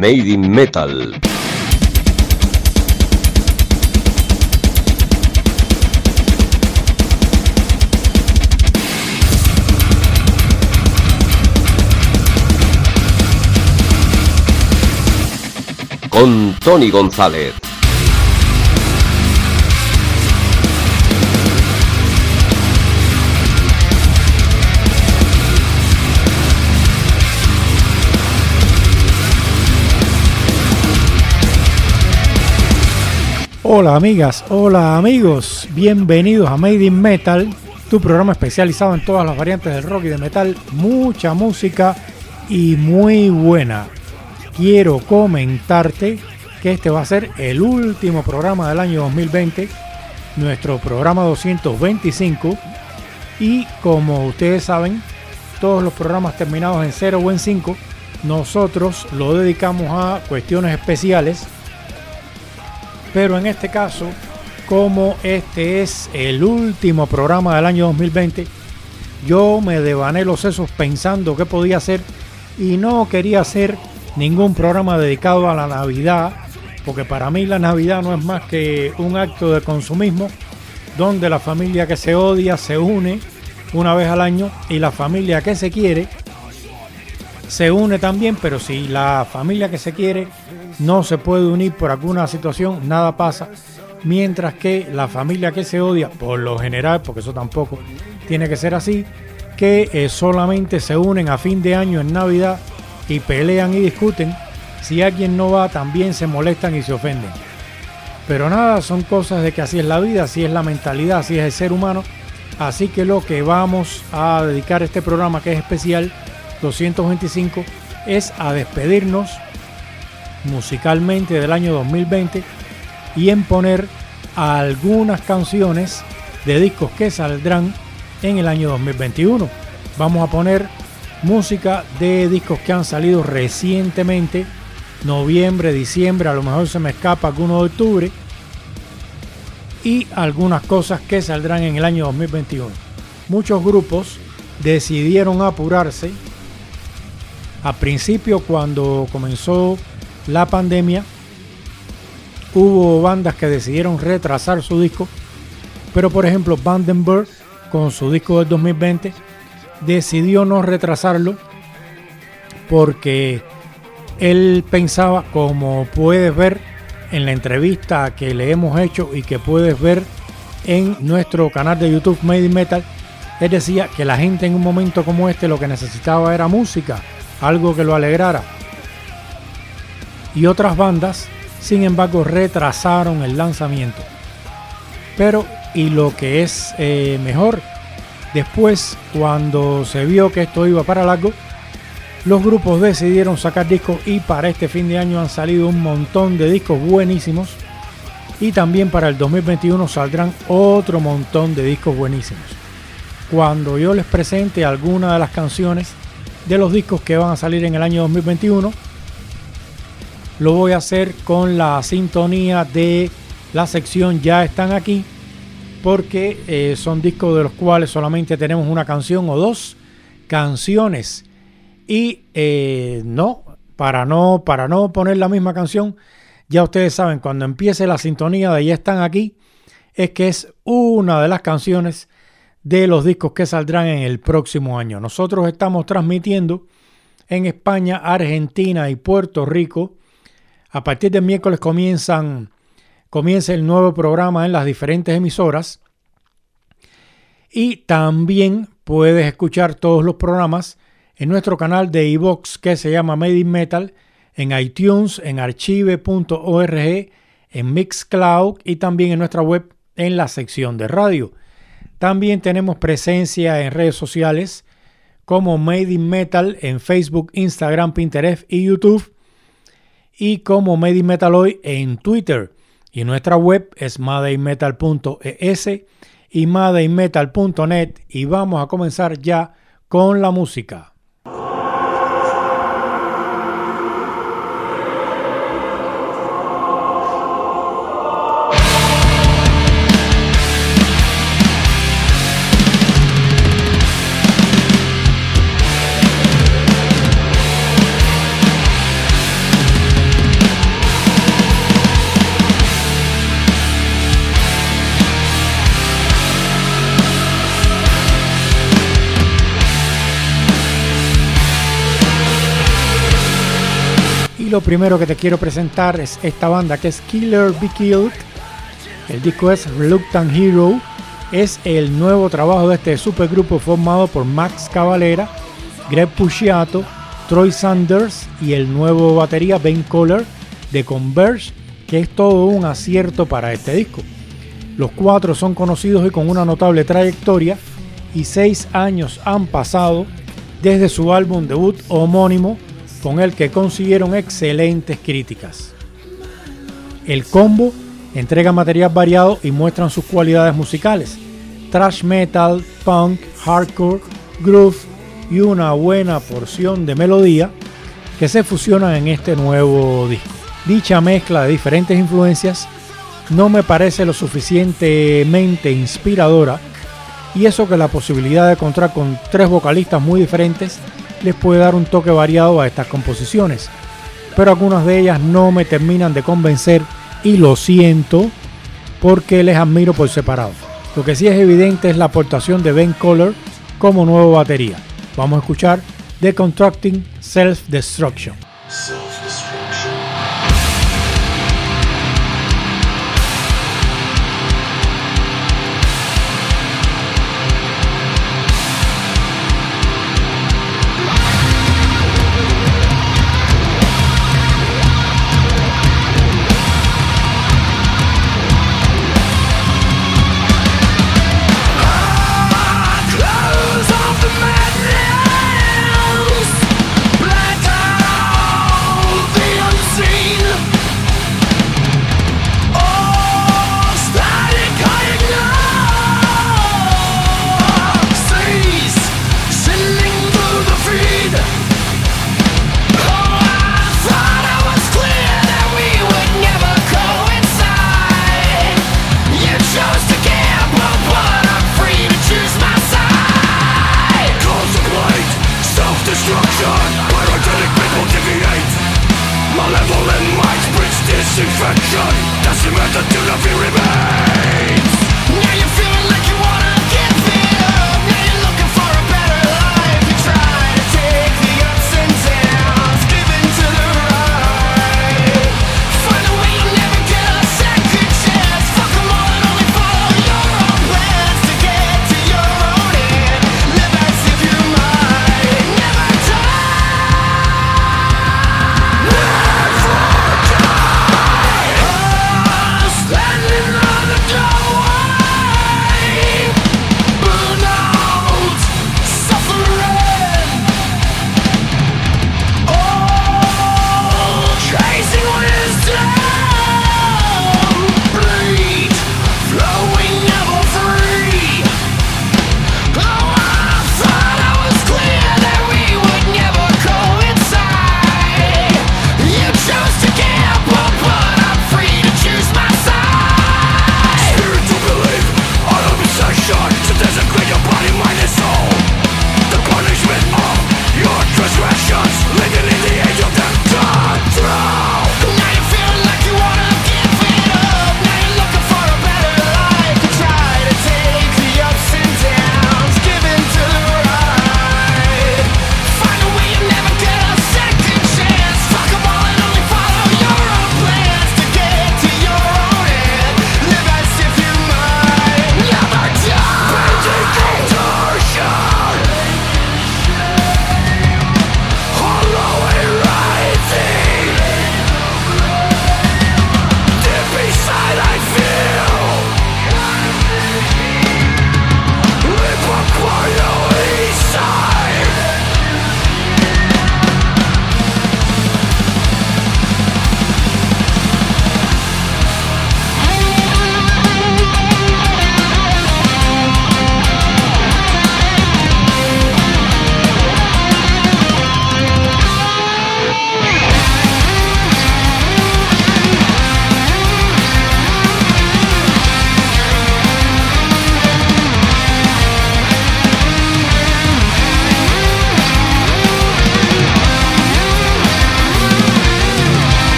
Made in Metal. Con Tony González. Hola amigas, hola amigos, bienvenidos a Made in Metal, tu programa especializado en todas las variantes del rock y de metal, mucha música y muy buena. Quiero comentarte que este va a ser el último programa del año 2020, nuestro programa 225, y como ustedes saben, todos los programas terminados en 0 o en 5, nosotros lo dedicamos a cuestiones especiales. Pero en este caso, como este es el último programa del año 2020, yo me devané los sesos pensando qué podía hacer y no quería hacer ningún programa dedicado a la Navidad, porque para mí la Navidad no es más que un acto de consumismo donde la familia que se odia se une una vez al año y la familia que se quiere se une también, pero si la familia que se quiere no se puede unir por alguna situación, nada pasa, mientras que la familia que se odia, por lo general, porque eso tampoco tiene que ser así, que solamente se unen a fin de año en Navidad y pelean y discuten, si alguien no va también se molestan y se ofenden. Pero nada, son cosas de que así es la vida, así es la mentalidad, así es el ser humano, así que lo que vamos a dedicar este programa, que es especial, 225, es a despedirnos musicalmente del año 2020 y en poner algunas canciones de discos que saldrán en el año 2021. Vamos a poner música de discos que han salido recientemente, noviembre, diciembre, a lo mejor se me escapa alguno de octubre, y algunas cosas que saldrán en el año 2021. Muchos grupos decidieron apurarse. Al principio, cuando comenzó la pandemia, hubo bandas que decidieron retrasar su disco, pero por ejemplo Vandenberg, con su disco del 2020, decidió no retrasarlo porque él pensaba, como puedes ver en la entrevista que le hemos hecho y que puedes ver en nuestro canal de YouTube Made in Metal, él decía que la gente en un momento como este lo que necesitaba era música, algo que lo alegrara. Y otras bandas, sin embargo, retrasaron el lanzamiento. Pero, y lo que es mejor, después, cuando se vio que esto iba para largo, los grupos decidieron sacar discos y para este fin de año han salido un montón de discos buenísimos. Y también para el 2021 saldrán otro montón de discos buenísimos. Cuando yo les presente alguna de las canciones de los discos que van a salir en el año 2021, lo voy a hacer con la sintonía de la sección Ya Están Aquí, porque son discos de los cuales solamente tenemos una canción o dos canciones, y para no poner la misma canción, ya ustedes saben, cuando empiece la sintonía de Ya Están Aquí, es que es una de las canciones de los discos que saldrán en el próximo año. Nosotros estamos transmitiendo en España, Argentina y Puerto Rico. A partir del miércoles comienza el nuevo programa en las diferentes emisoras, y también puedes escuchar todos los programas en nuestro canal de iVoox que se llama Made in Metal, en iTunes, en archive.org, en Mixcloud y también en nuestra web en la sección de radio. También tenemos presencia en redes sociales como Made in Metal en Facebook, Instagram, Pinterest y YouTube, y como Made in Metal Hoy en Twitter. Y nuestra web es madeinmetal.es y madeinmetal.net, y vamos a comenzar ya con la música. Y lo primero que te quiero presentar es esta banda que es Killer Be Killed. El disco es Reluctant Hero. Es el nuevo trabajo de este supergrupo formado por Max Cavalera, Greg Puciato, Troy Sanders y el nuevo batería Ben Kohler de Converge, que es todo un acierto para este disco. Los cuatro son conocidos y con una notable trayectoria, y 6 años han pasado desde su álbum debut homónimo, con el que consiguieron excelentes críticas. El combo entrega material variado y muestran sus cualidades musicales: thrash metal, punk, hardcore, groove y una buena porción de melodía que se fusionan en este nuevo disco. Dicha mezcla de diferentes influencias no me parece lo suficientemente inspiradora, y eso que la posibilidad de contar con 3 vocalistas muy diferentes les puede dar un toque variado a estas composiciones, pero algunas de ellas no me terminan de convencer y lo siento porque les admiro por separado. Lo que sí es evidente es la aportación de Ben Kohler como nuevo batería. Vamos a escuchar Deconstructing Self-Destruction. Standing on the doorway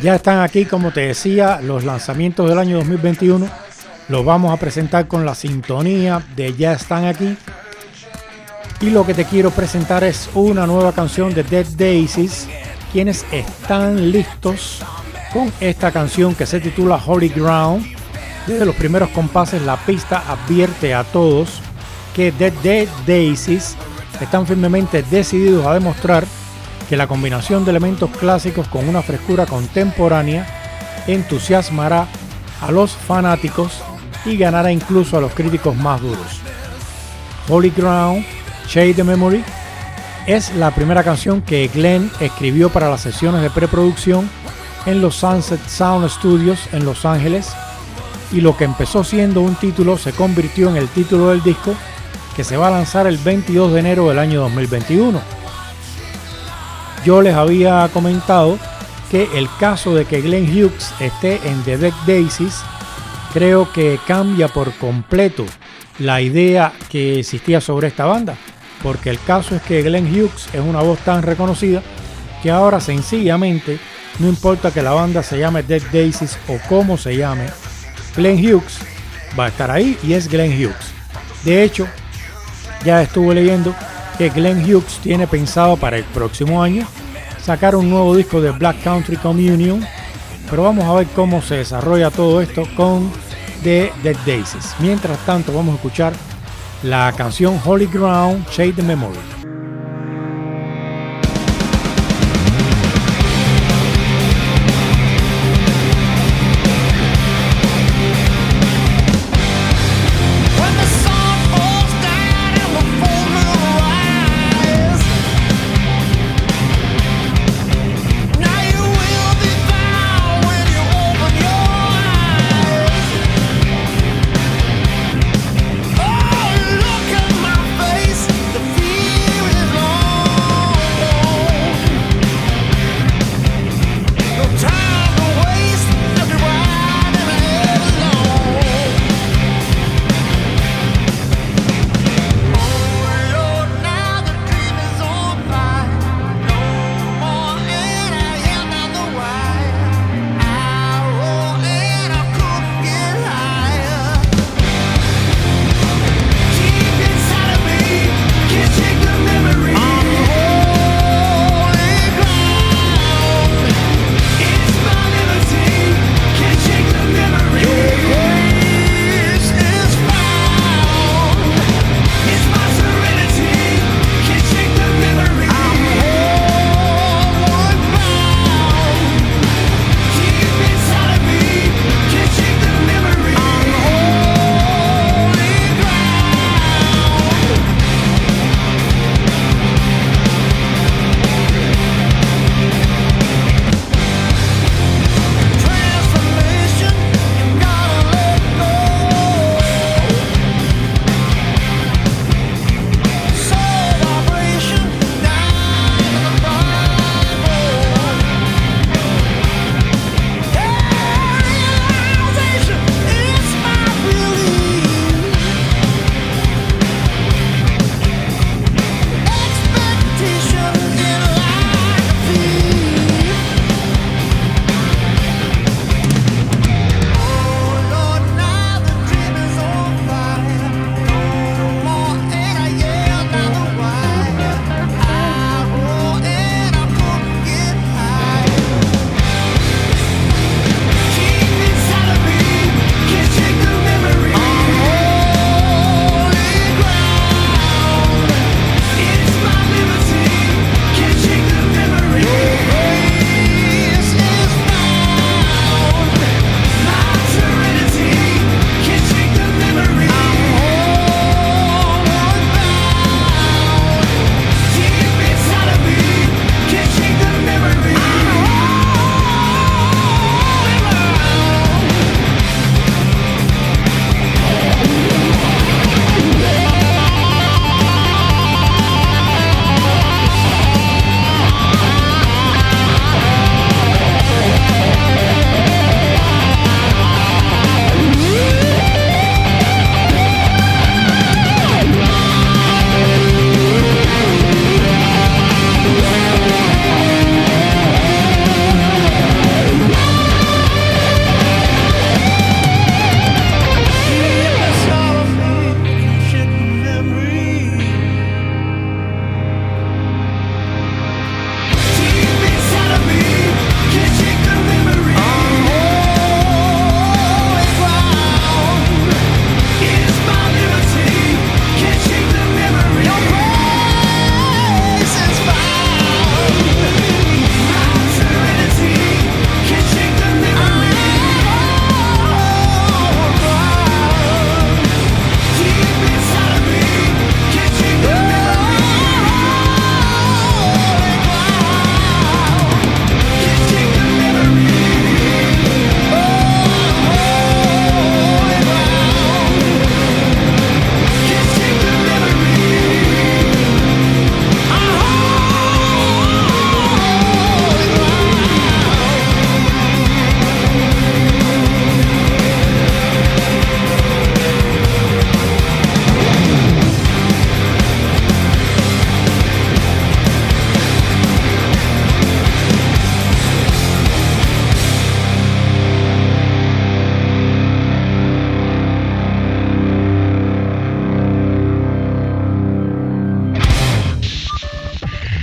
Ya están aquí, como te decía, los lanzamientos del año 2021. Los vamos a presentar con la sintonía de Ya Están Aquí. Y lo que te quiero presentar es una nueva canción de Dead Daisies, quienes están listos con esta canción que se titula Holy Ground. Desde los primeros compases la pista advierte a todos que Dead Daisies están firmemente decididos a demostrar que la combinación de elementos clásicos con una frescura contemporánea entusiasmará a los fanáticos y ganará incluso a los críticos más duros. Holy Ground, Shade the Memory es la primera canción que Glenn escribió para las sesiones de preproducción en los Sunset Sound Studios en Los Ángeles, y lo que empezó siendo un título se convirtió en el título del disco, que se va a lanzar el 22 de enero del año 2021. Yo les había comentado que el caso de que Glenn Hughes esté en The Dead Daisies creo que cambia por completo la idea que existía sobre esta banda, porque el caso es que Glenn Hughes es una voz tan reconocida que ahora sencillamente no importa que la banda se llame Dead Daisies o cómo se llame, Glenn Hughes va a estar ahí y es Glenn Hughes. De hecho, ya estuve leyendo que Glenn Hughes tiene pensado para el próximo año sacar un nuevo disco de Black Country Communion, pero vamos a ver cómo se desarrolla todo esto con The Dead Daisies. Mientras tanto, vamos a escuchar la canción Holy Ground, Shade the Memory. Look at my face, the fear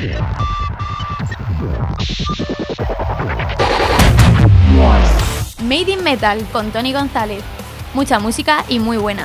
Made in Metal con Tony González. Mucha música y muy buena.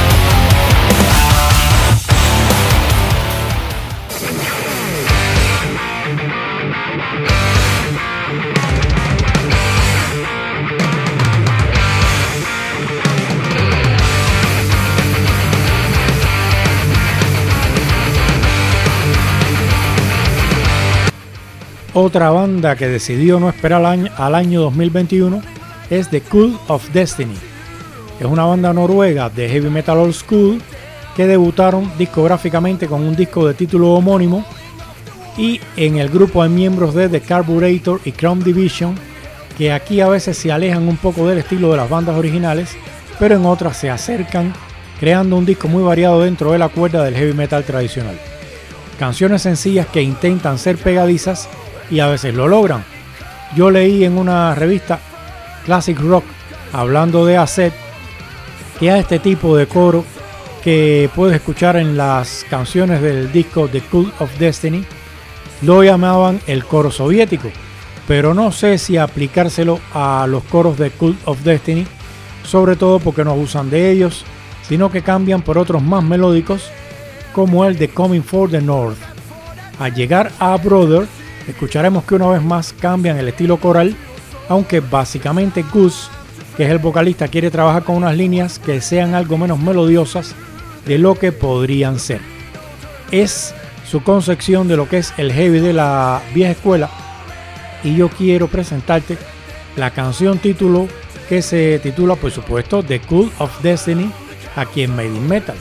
Otra banda que decidió no esperar al año 2021 es The Cult of Destiny. Es una banda noruega de heavy metal old school que debutaron discográficamente con un disco de título homónimo, y en el grupo hay miembros de The Carburetor y Chrome Division, que aquí a veces se alejan un poco del estilo de las bandas originales, pero en otras se acercan, creando un disco muy variado dentro de la cuerda del heavy metal tradicional. Canciones sencillas que intentan ser pegadizas y a veces lo logran. Yo leí en una revista Classic Rock, hablando de Acet, que a este tipo de coro que puedes escuchar en las canciones del disco The Cult of Destiny lo llamaban el coro soviético, pero no sé si aplicárselo a los coros de Cult of Destiny, sobre todo porque no abusan de ellos, sino que cambian por otros más melódicos, como el de Coming for the North. Al llegar a Brother, escucharemos que una vez más cambian el estilo coral, aunque básicamente Gus, que es el vocalista, quiere trabajar con unas líneas que sean algo menos melodiosas de lo que podrían ser. Es su concepción de lo que es el heavy de la vieja escuela, y yo quiero presentarte la canción título, que se titula por supuesto The Cult of Destiny, aquí en Made in Metal.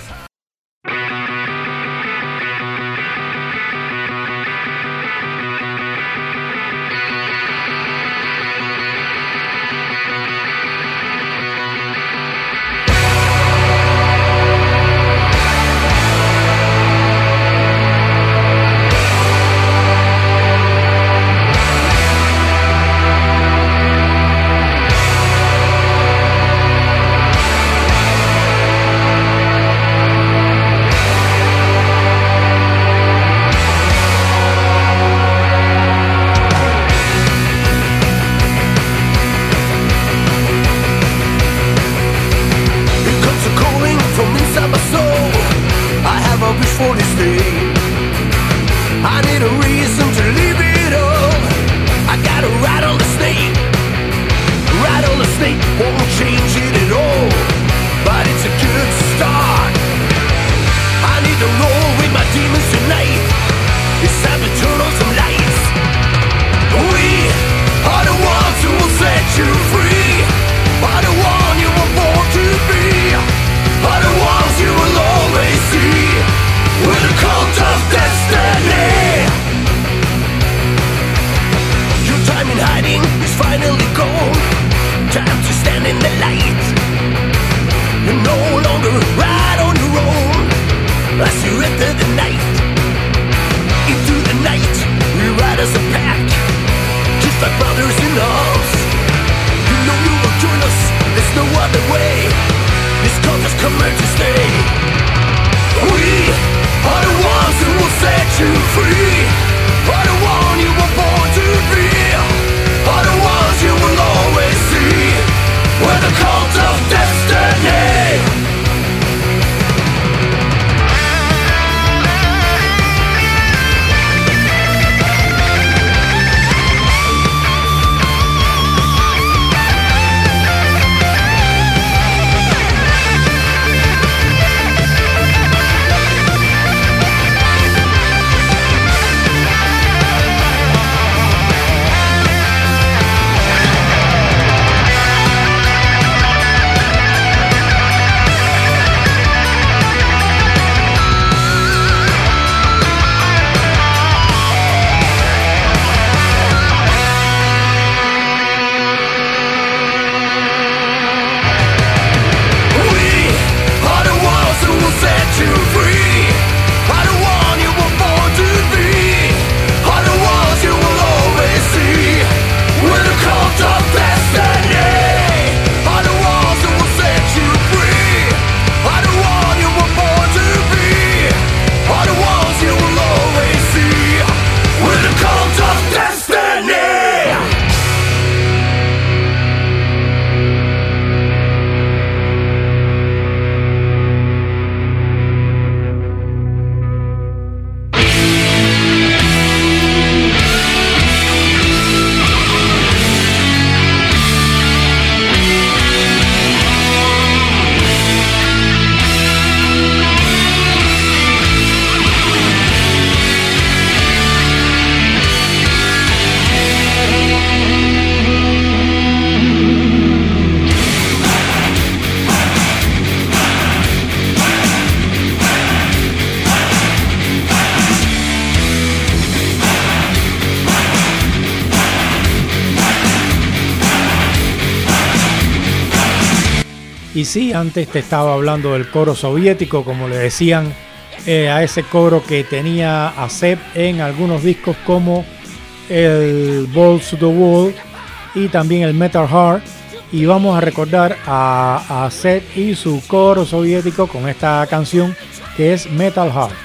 Y sí, antes te estaba hablando del coro soviético, como le decían a ese coro que tenía a Zep en algunos discos como el Balls to the Wall y también el Metal Heart. Y vamos a recordar a Zep y su coro soviético con esta canción que es Metal Heart.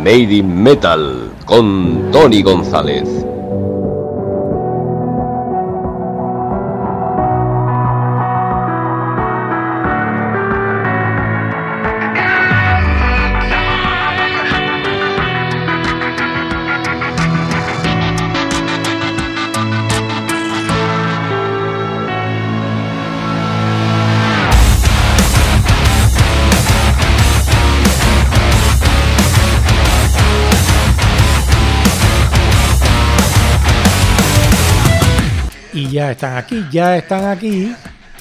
Made in Metal con Tony González. Ya están aquí.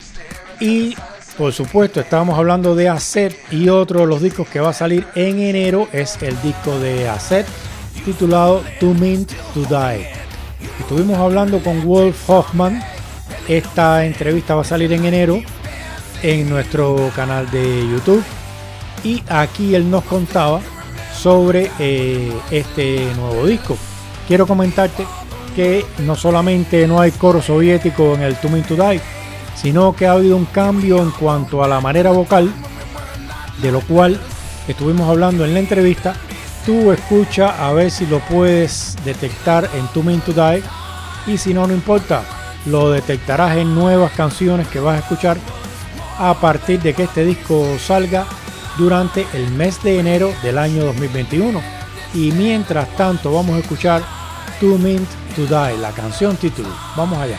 Y por supuesto estamos hablando de Acet, y otro de los discos que va a salir en enero es el disco de Acet titulado Too Mint to Die. Estuvimos hablando con Wolf Hoffman. Esta entrevista va a salir en enero en nuestro canal de YouTube, y aquí él nos contaba sobre este nuevo disco. Quiero comentarte que no solamente no hay coro soviético en el Too Mint to Die, sino que ha habido un cambio en cuanto a la manera vocal, de lo cual estuvimos hablando en la entrevista. Tú escucha a ver si lo puedes detectar en Too Mint to Die, y si no, no importa, lo detectarás en nuevas canciones que vas a escuchar a partir de que este disco salga durante el mes de enero del año 2021. Y mientras tanto vamos a escuchar Too Mint to Die, la canción título. Vamos allá.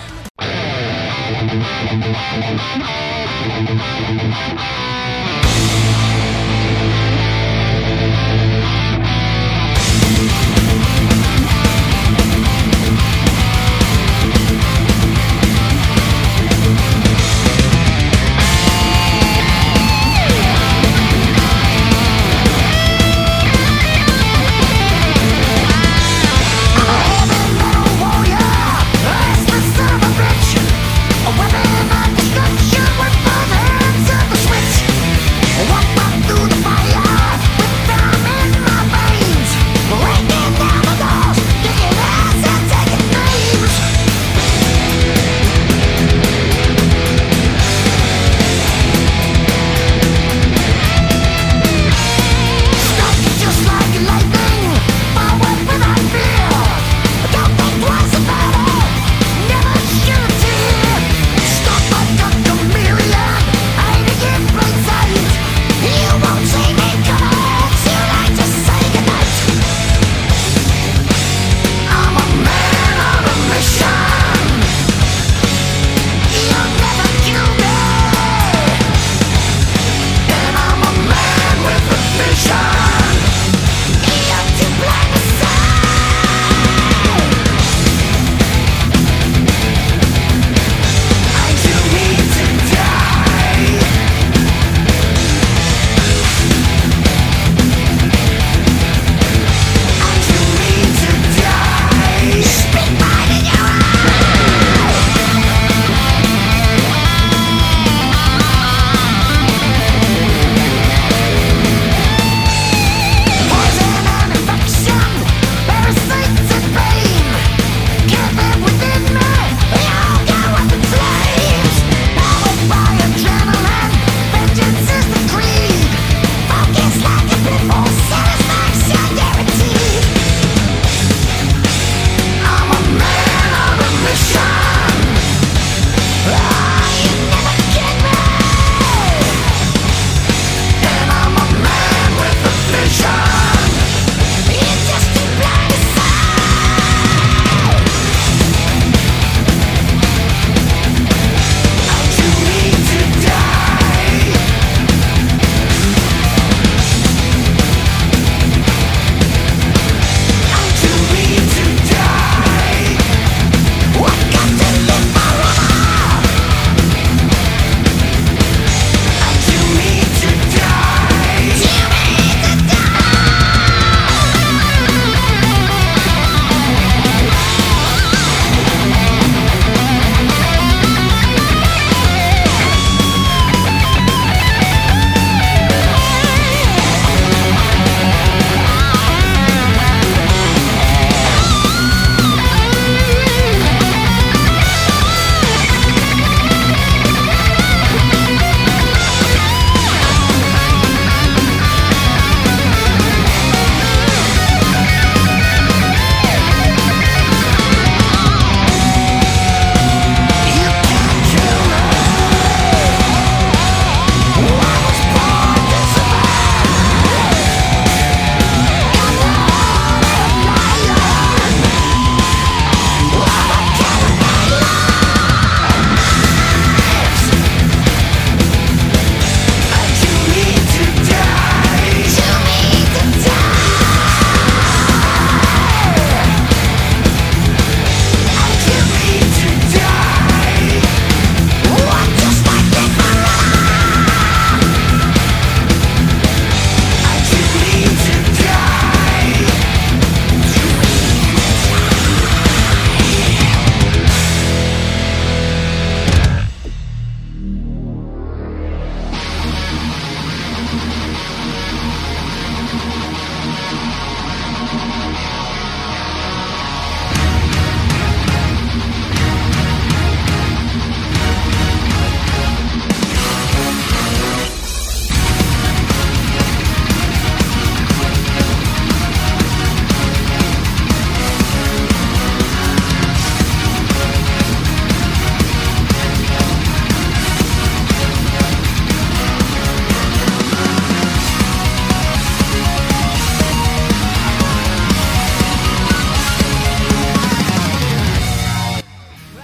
A weapon of destruction with both hands at the switch.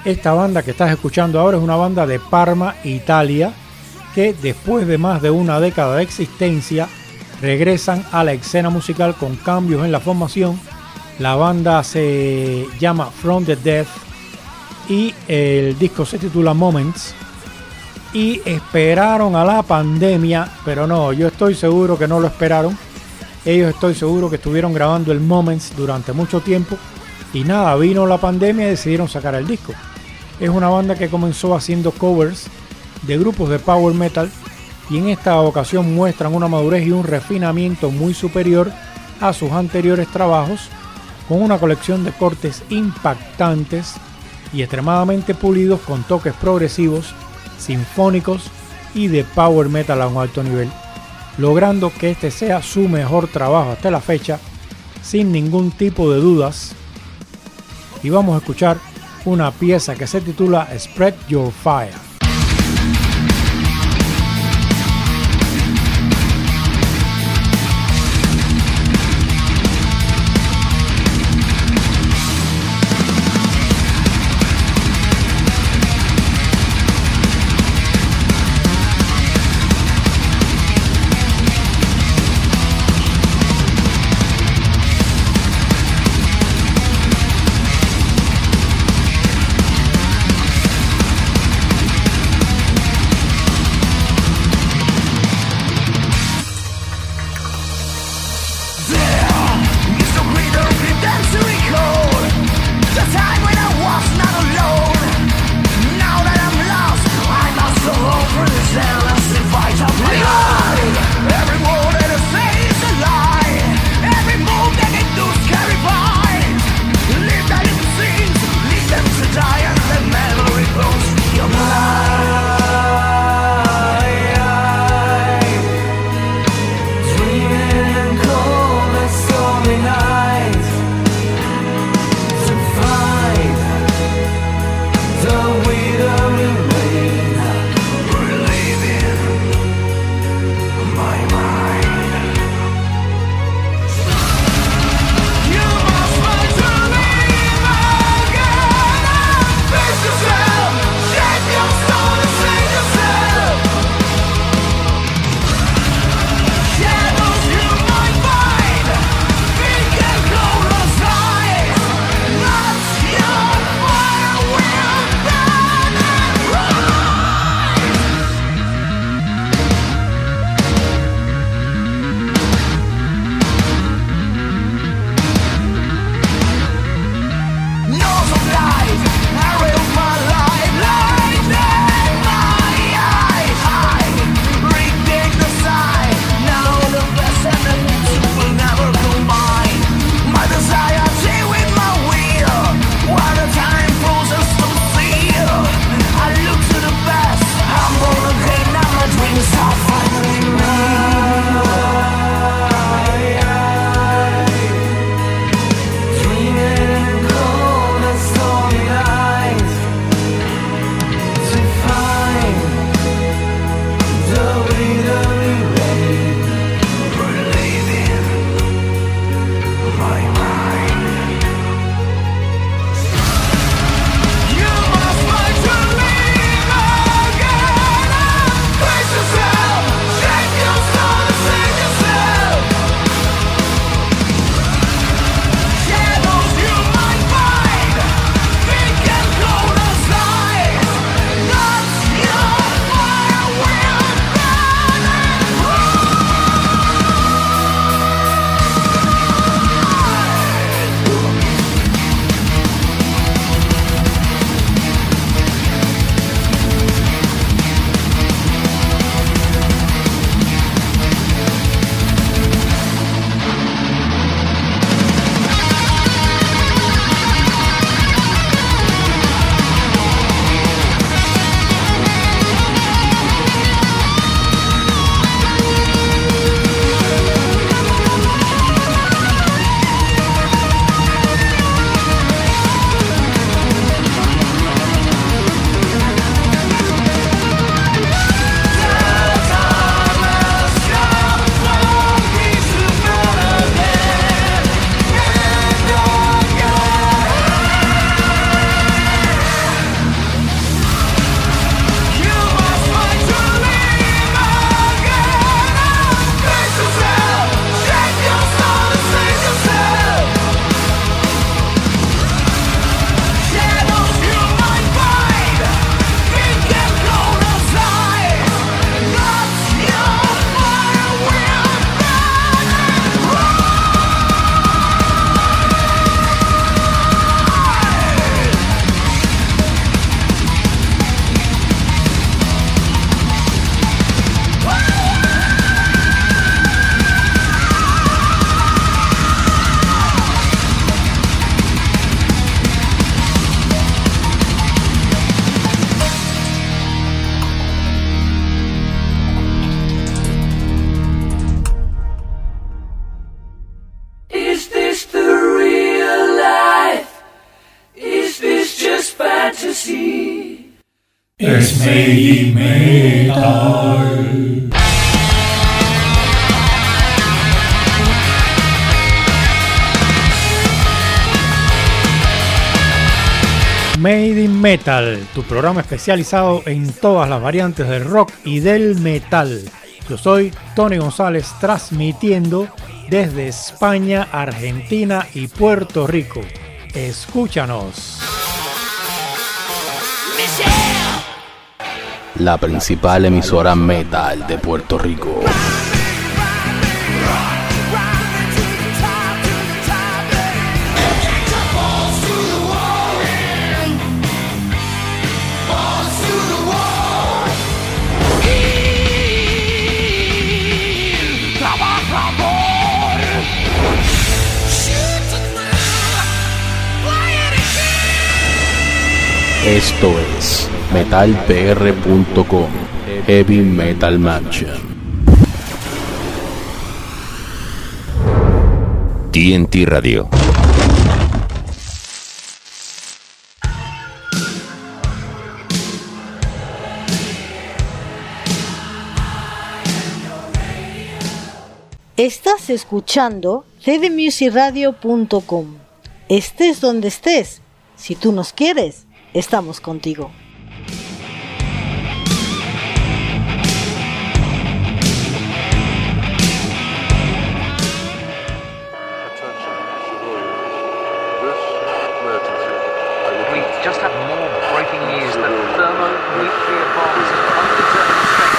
Esta banda que estás escuchando ahora es una banda de Parma, Italia, que después de más de una década de existencia regresan a la escena musical con cambios en la formación. La banda se llama From the Death y el disco se titula Moments. Y esperaron a la pandemia, pero no, yo estoy seguro que no lo esperaron. Ellos estoy seguro que estuvieron grabando el Moments durante mucho tiempo y nada, vino la pandemia y decidieron sacar el disco. Es una banda que comenzó haciendo covers de grupos de power metal y en esta ocasión muestran una madurez y un refinamiento muy superior a sus anteriores trabajos, con una colección de cortes impactantes y extremadamente pulidos con toques progresivos, sinfónicos y de power metal a un alto nivel, logrando que este sea su mejor trabajo hasta la fecha, sin ningún tipo de dudas. Y vamos a escuchar una pieza que se titula Spread Your Fire. Es Made in Metal. Made in Metal, tu programa especializado en todas las variantes del rock y del metal. Yo soy Tony González, transmitiendo desde España, Argentina y Puerto Rico. Escúchanos. La principal emisora metal de Puerto Rico. Esto es metalpr.com, Heavy Metal Mansion. TNT Radio. Estás escuchando heavymusicradio.com. Estés donde estés, si tú nos quieres, estamos contigo. We just have more breaking news that thermonuclear bombs of undetermined strength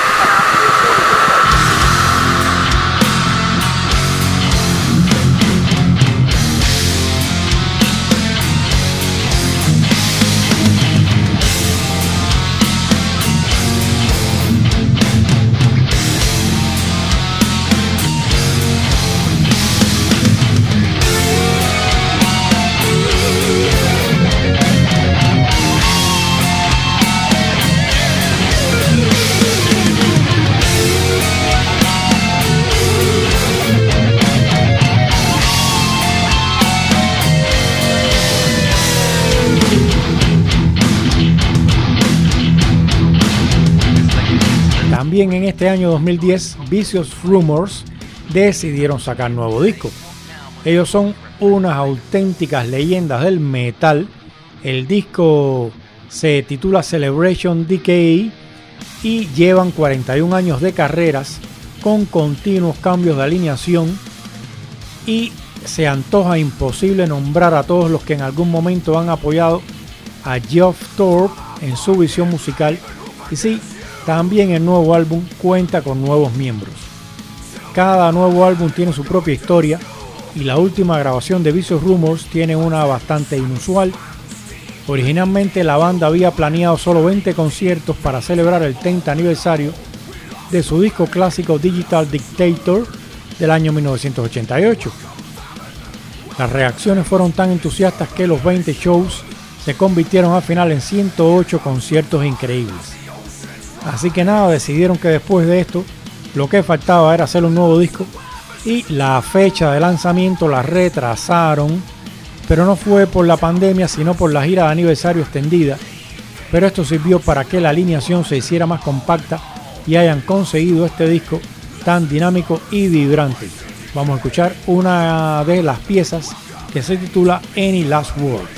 También en este año 2010, Vicious Rumors decidieron sacar nuevo disco. Ellos son unas auténticas leyendas del metal. El disco se titula Celebration Decay y llevan 41 años de carreras con continuos cambios de alineación, y se antoja imposible nombrar a todos los que en algún momento han apoyado a Geoff Thorpe en su visión musical. Y sí, también el nuevo álbum cuenta con nuevos miembros. Cada nuevo álbum tiene su propia historia, y la última grabación de Vicious Rumors tiene una bastante inusual. Originalmente la banda había planeado solo 20 conciertos para celebrar el 30 aniversario de su disco clásico Digital Dictator del año 1988. Las reacciones fueron tan entusiastas que los 20 shows se convirtieron al final en 108 conciertos increíbles. Así que nada, decidieron que después de esto lo que faltaba era hacer un nuevo disco, y la fecha de lanzamiento la retrasaron, pero no fue por la pandemia sino por la gira de aniversario extendida. Pero esto sirvió para que la alineación se hiciera más compacta y hayan conseguido este disco tan dinámico y vibrante. Vamos a escuchar una de las piezas que se titula Any Last Word.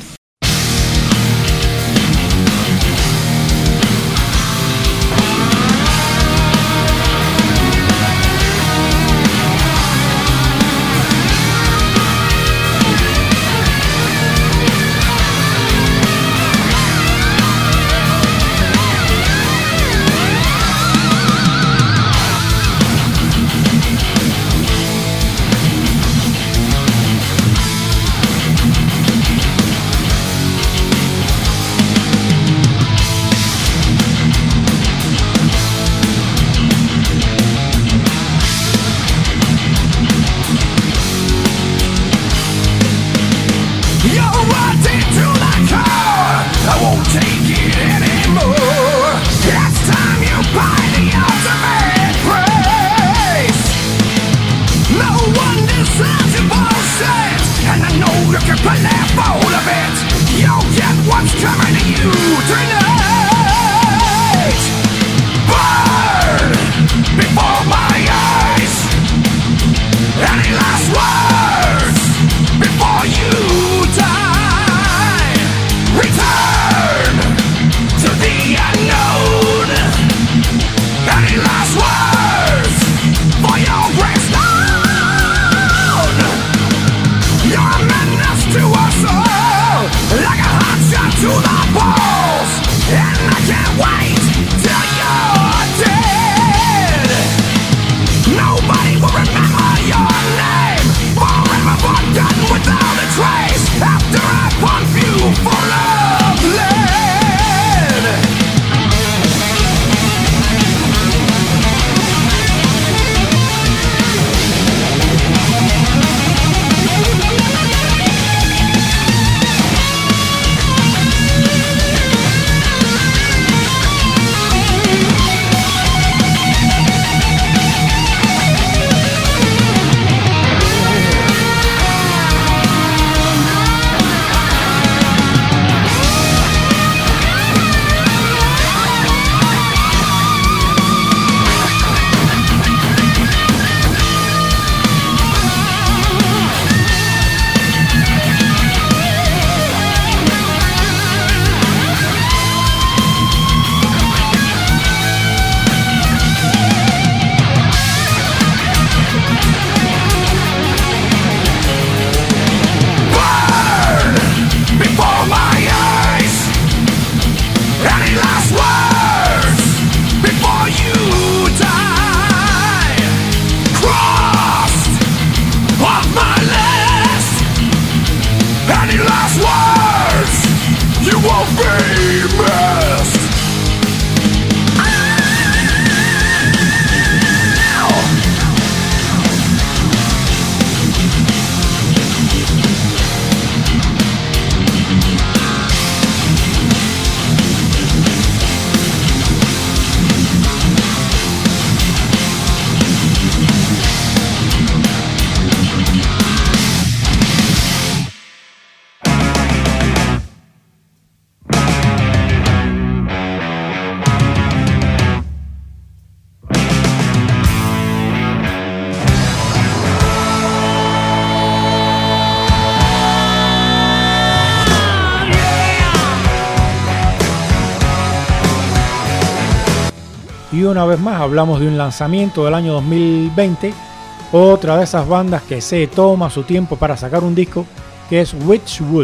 Y una vez más hablamos de un lanzamiento del año 2020, otra de esas bandas que se toma su tiempo para sacar un disco, que es Witchwood.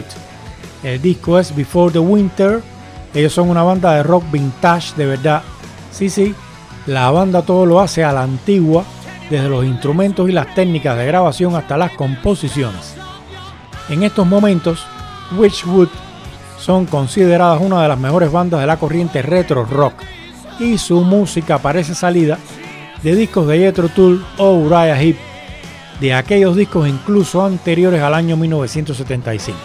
El disco es Before the Winter. Ellos son una banda de rock vintage de verdad. Sí, la banda todo lo hace a la antigua, desde los instrumentos y las técnicas de grabación hasta las composiciones. En estos momentos, Witchwood son consideradas una de las mejores bandas de la corriente retro rock, y su música parece salida de discos de Jethro Tull o Uriah Heep, de aquellos discos incluso anteriores al año 1975.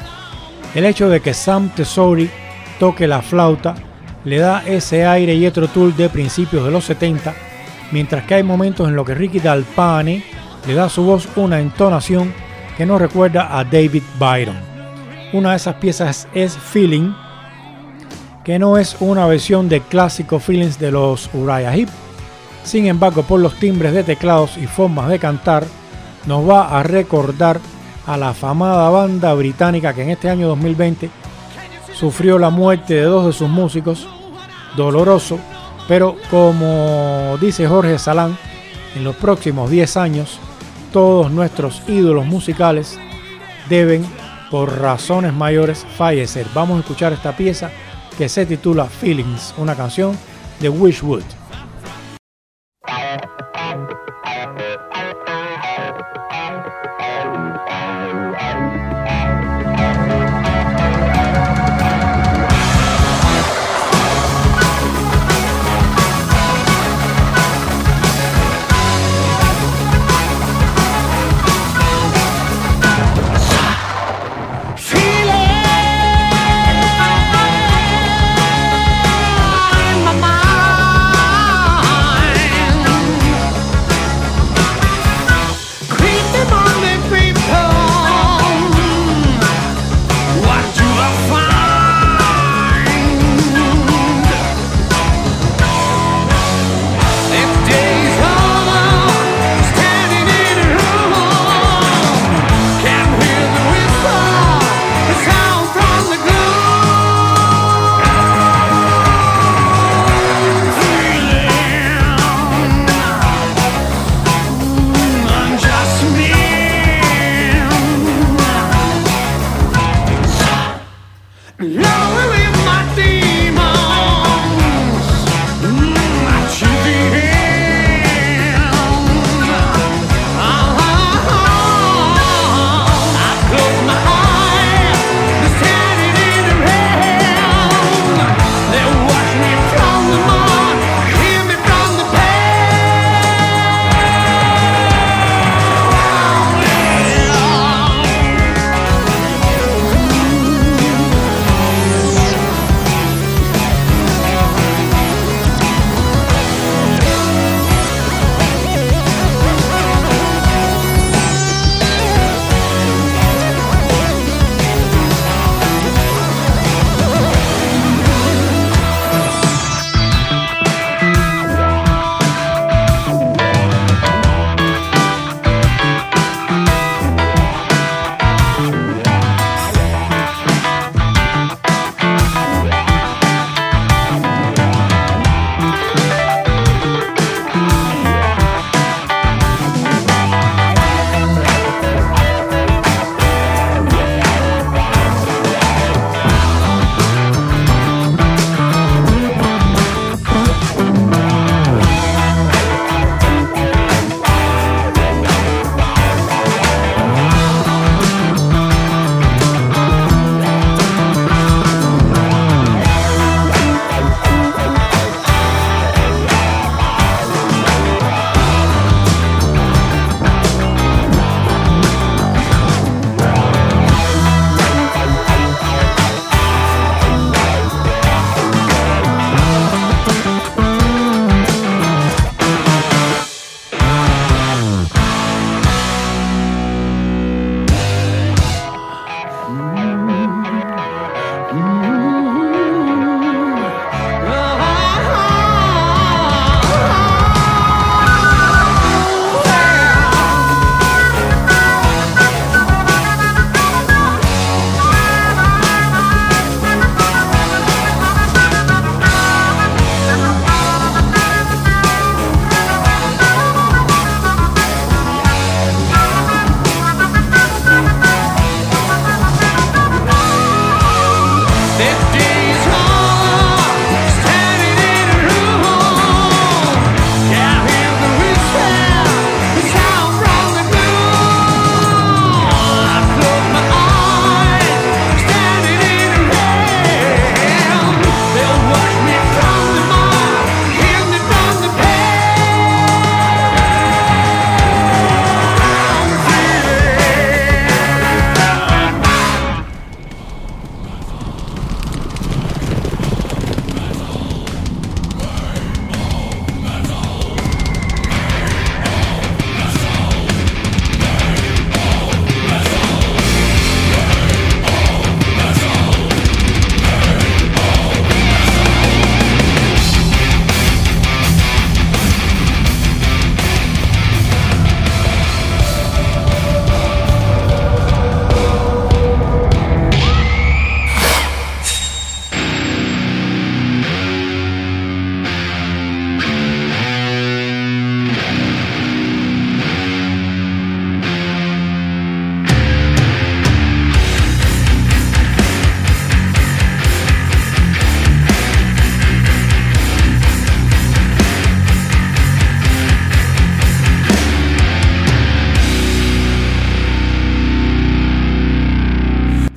El hecho de que Sam Tesori toque la flauta le da ese aire Jethro Tull de principios de los 70, mientras que hay momentos en los que Ricky Dalpane le da a su voz una entonación que nos recuerda a David Byron. Una de esas piezas es Feeling, que no es una versión de clásico Feelings de los Uriah Heep. Sin embargo, por los timbres de teclados y formas de cantar, nos va a recordar a la afamada banda británica que en este año 2020 sufrió la muerte de dos de sus músicos. Doloroso, pero como dice Jorge Salán, en los próximos 10 años todos nuestros ídolos musicales deben, por razones mayores, fallecer. Vamos a escuchar esta pieza que se titula Feelings, una canción de Witchwood. Lonely, my demon.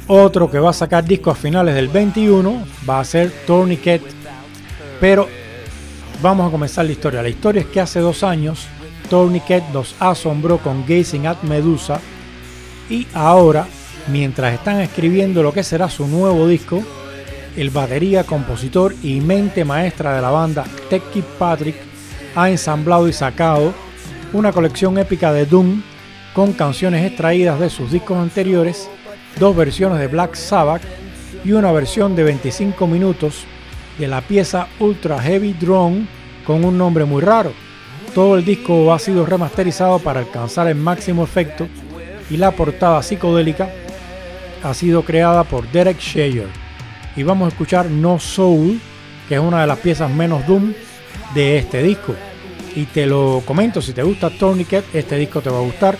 Otro que va a sacar disco a finales del 21 va a ser Tourniquet. Pero vamos a comenzar la historia. La historia es que hace 2 años Tourniquet nos asombró con Gazing at Medusa, y ahora, mientras están escribiendo lo que será su nuevo disco, el batería, compositor y mente maestra de la banda, Ted Kirkpatrick, ha ensamblado y sacado una colección épica de Doom con canciones extraídas de sus discos anteriores, 2 versiones de Black Sabbath y una versión de 25 minutos de la pieza Ultra Heavy Drone con un nombre muy raro. Todo el disco ha sido remasterizado para alcanzar el máximo efecto, y la portada psicodélica ha sido creada por Derek Shayer. Y vamos a escuchar No Soul, que es una de las piezas menos Doom de este disco. Y te lo comento, si te gusta Tourniquet, este disco te va a gustar.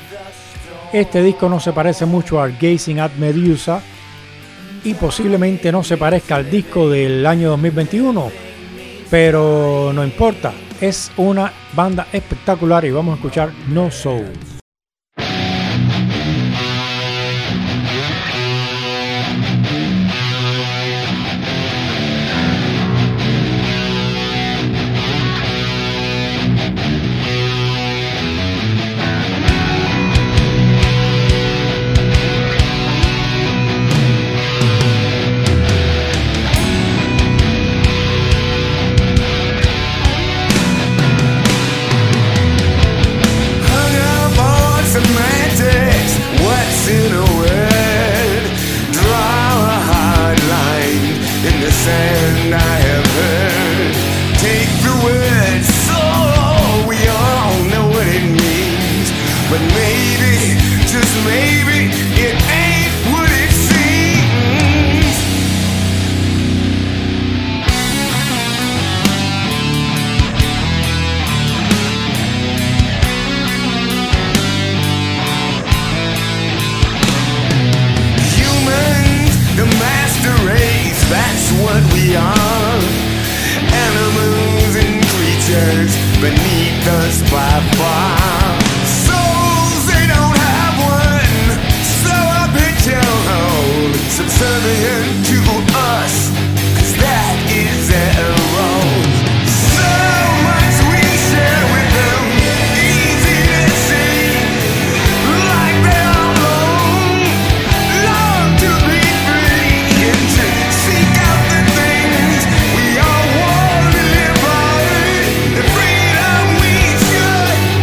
Este disco no se parece mucho al Gazing at Medusa y posiblemente no se parezca al disco del año 2021, pero no importa, es una banda espectacular y vamos a escuchar No Soul. Freedom we should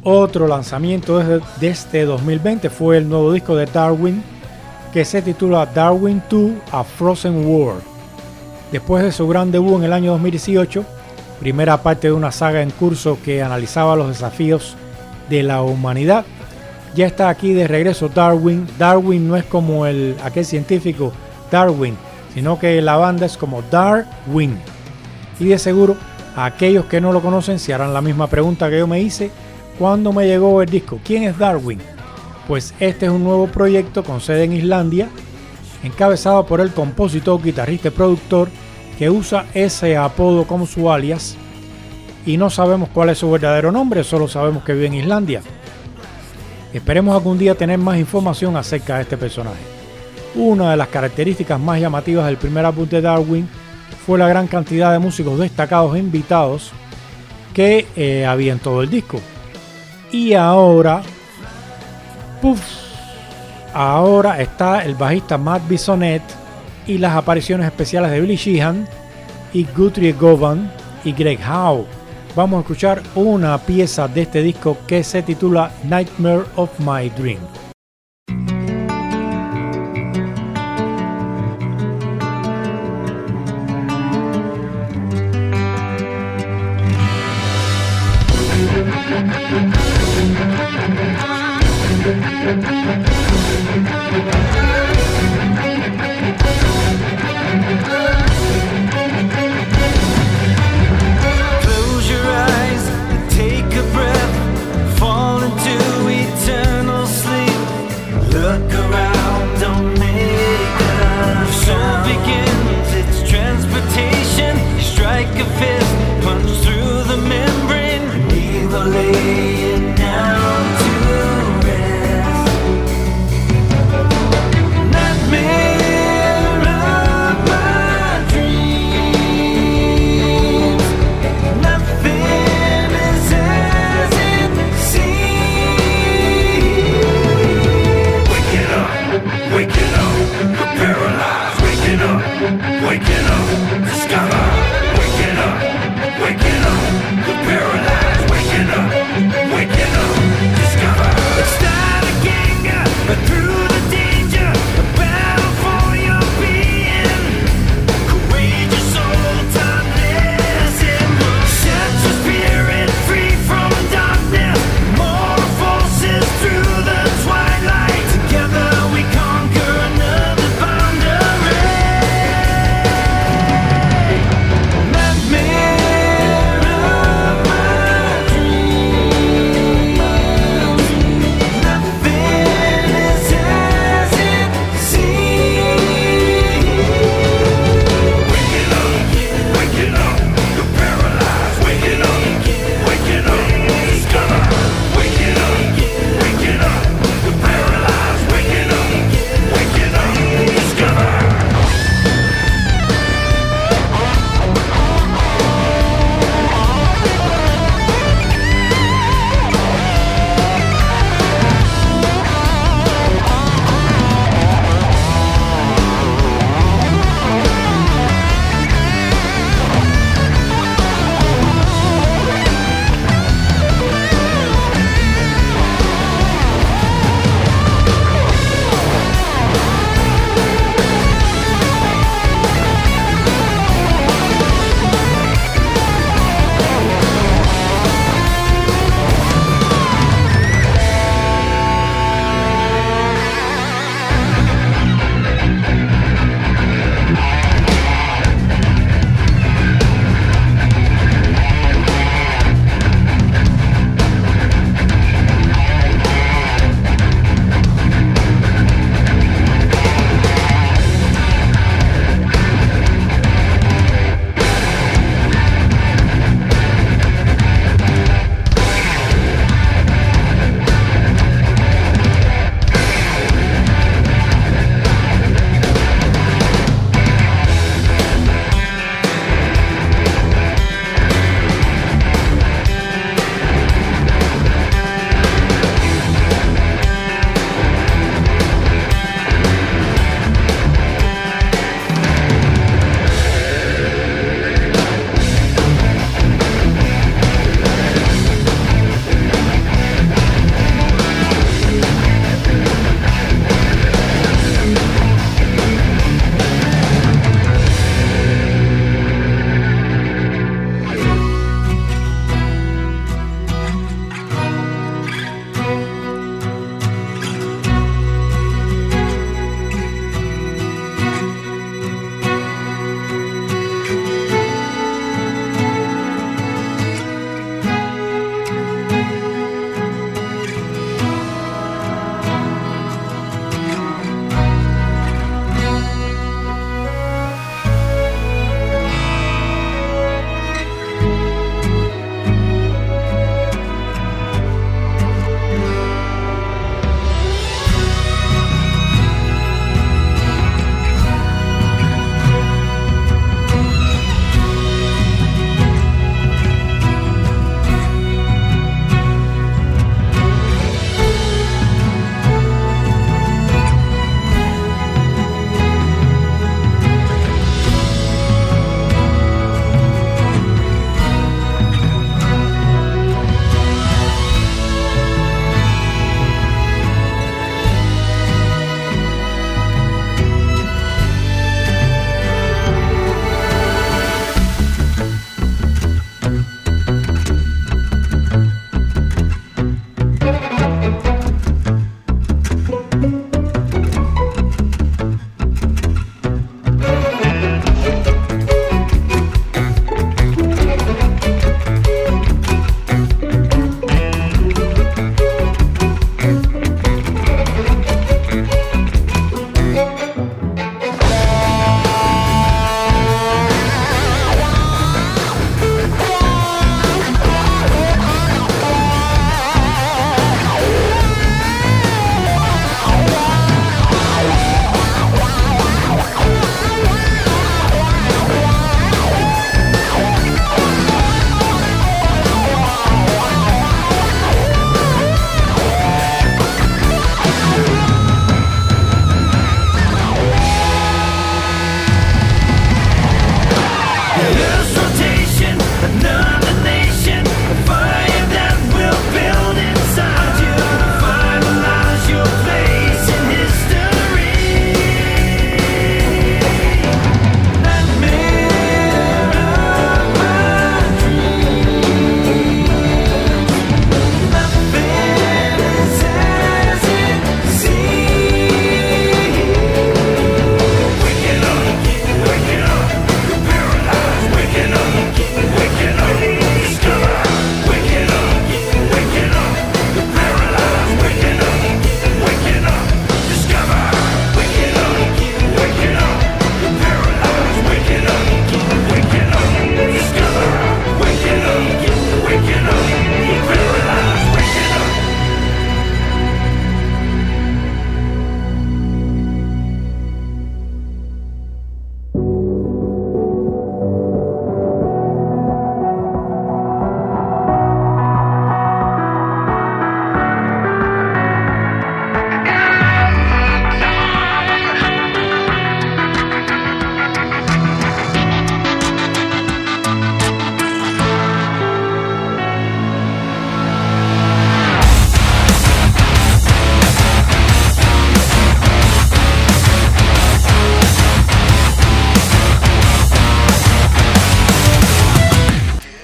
Otro lanzamiento desde 2020 fue el nuevo disco de Darwin, que se titula Darwin 2: A Frozen World. Después de su gran debut en el año 2018, primera parte de una saga en curso que analizaba los desafíos de la humanidad, ya está aquí de regreso Darwin. Darwin no es como aquel científico Darwin, sino que la banda es como Darwin. Y de seguro, a aquellos que no lo conocen se harán la misma pregunta que yo me hice cuando me llegó el disco. ¿Quién es Darwin? Pues este es un nuevo proyecto con sede en Islandia, encabezado por el compositor, guitarrista y productor que usa ese apodo como su alias, y no sabemos cuál es su verdadero nombre, solo sabemos que vive en Islandia. Esperemos algún día tener más información acerca de este personaje. Una de las características más llamativas del primer álbum de Darwin fue la gran cantidad de músicos destacados e invitados que había en todo el disco. Y ahora está el bajista Matt Bisonet y las apariciones especiales de Billy Sheehan y Guthrie Govan y Greg Howe. Vamos a escuchar una pieza de este disco que se titula Nightmare of My Dream.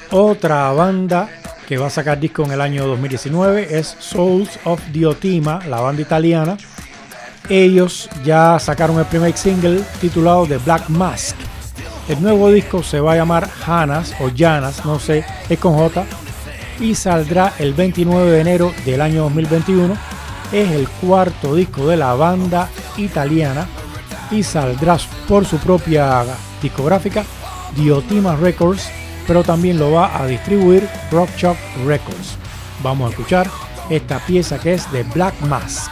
Otra banda que va a sacar disco en el año 2019 es Souls of Diotima, la banda italiana. Ellos ya sacaron el primer single titulado The Black Mask. El nuevo disco se va a llamar Janas o Janas, no sé, es con J, y saldrá el 29 de enero del año 2021. Es el cuarto disco de la banda italiana y saldrá por su propia discográfica, Diotima Records, pero también lo va a distribuir Rock Shop Records. Vamos a escuchar esta pieza que es The Black Mask.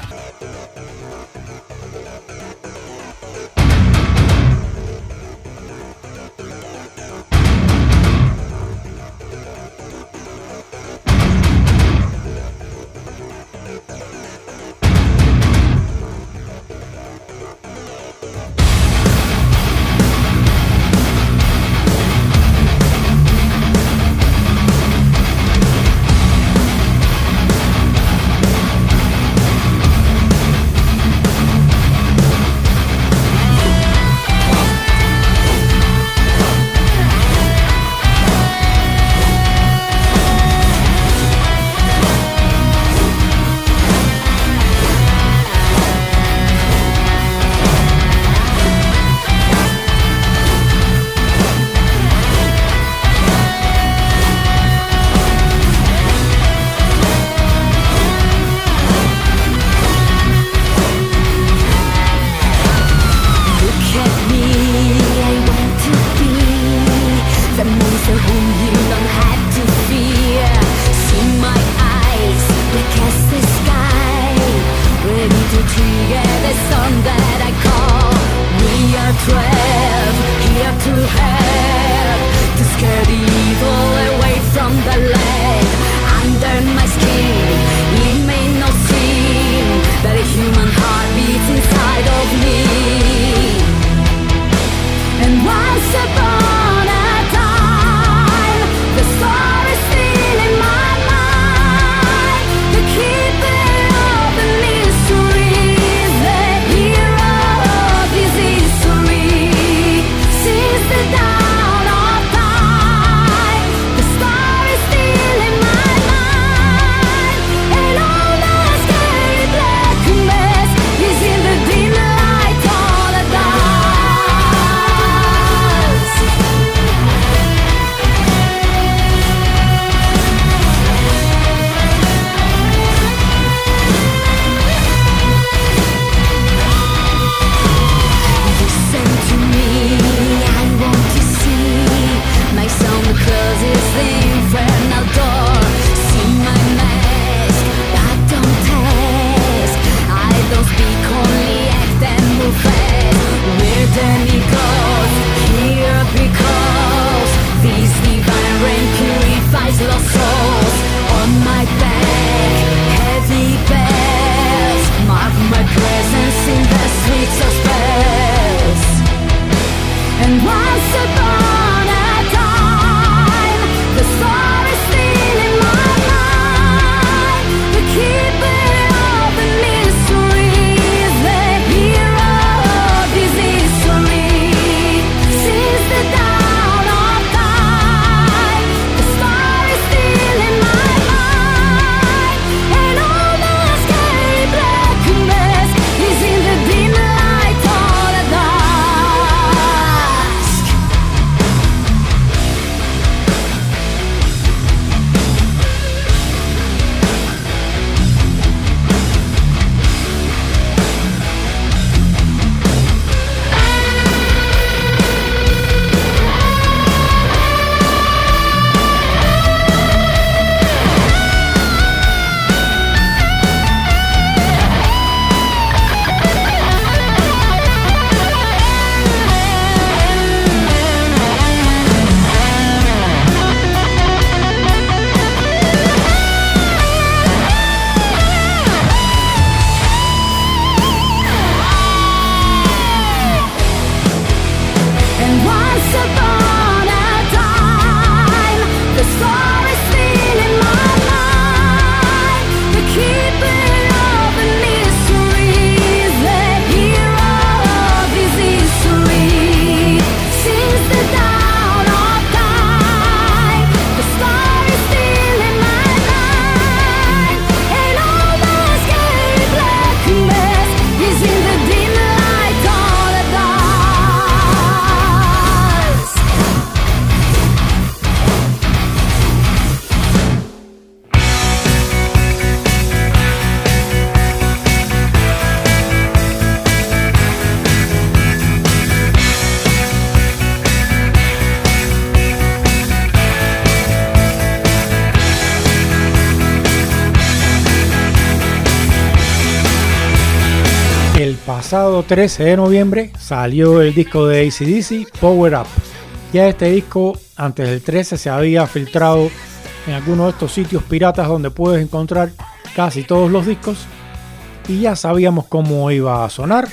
pasado 13 de noviembre salió el disco de AC/DC, Power Up. Ya este disco antes del 13 se había filtrado en alguno de estos sitios piratas donde puedes encontrar casi todos los discos y ya sabíamos cómo iba a sonar.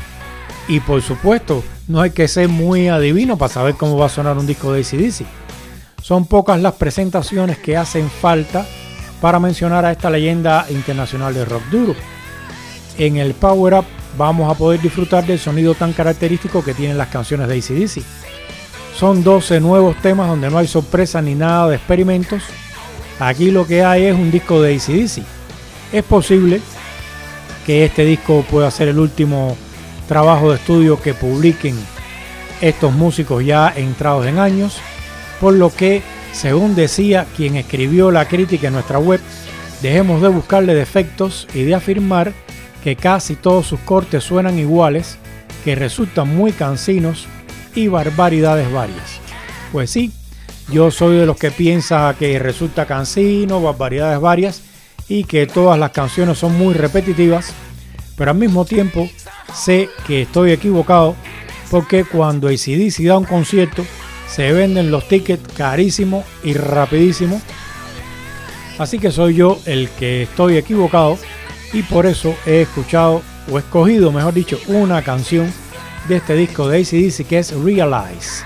Y por supuesto, no hay que ser muy adivino para saber cómo va a sonar un disco de AC/DC. Son pocas las presentaciones que hacen falta para mencionar a esta leyenda internacional de rock duro. En el Power Up vamos a poder disfrutar del sonido tan característico que tienen las canciones de AC/DC. Son 12 nuevos temas donde no hay sorpresa ni nada de experimentos. Aquí lo que hay es un disco de AC/DC. Es posible que este disco pueda ser el último trabajo de estudio que publiquen estos músicos ya entrados en años, por lo que, según decía quien escribió la crítica en nuestra web, dejemos de buscarle defectos y de afirmar que casi todos sus cortes suenan iguales, que resultan muy cansinos y barbaridades varias. Pues sí, yo soy de los que piensa que resulta cansino, barbaridades varias y que todas las canciones son muy repetitivas, pero al mismo tiempo sé que estoy equivocado porque cuando AC/DC da un concierto se venden los tickets carísimo y rapidísimo, así que soy yo el que estoy equivocado y por eso he escuchado o escogido, mejor dicho, una canción de este disco de AC/DC que es Realize.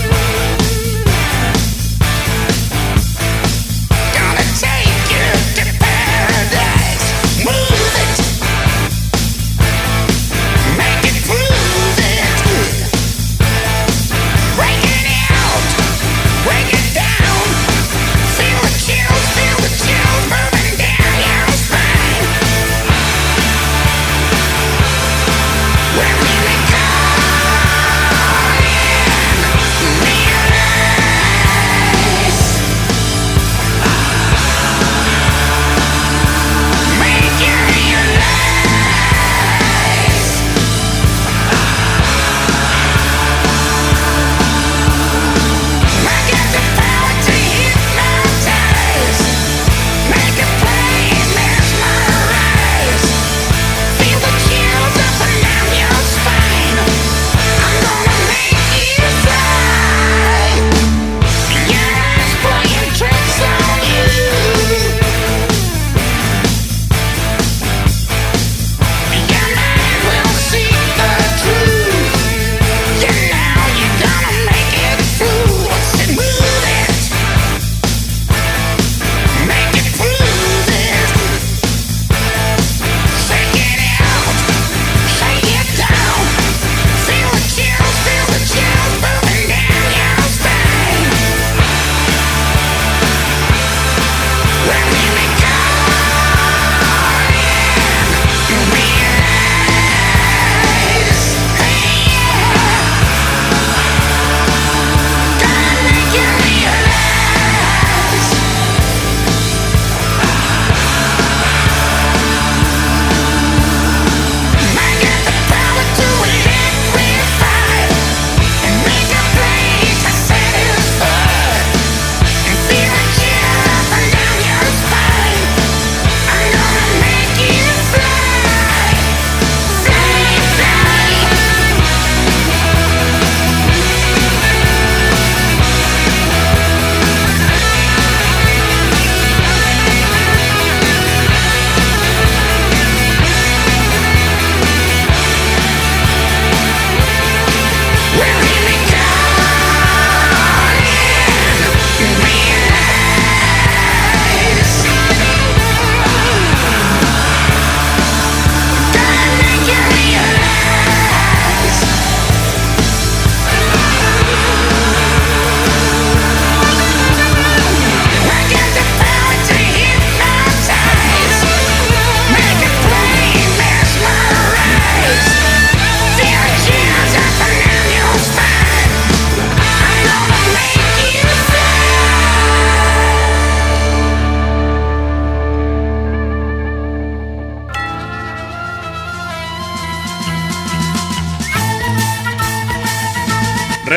Take you to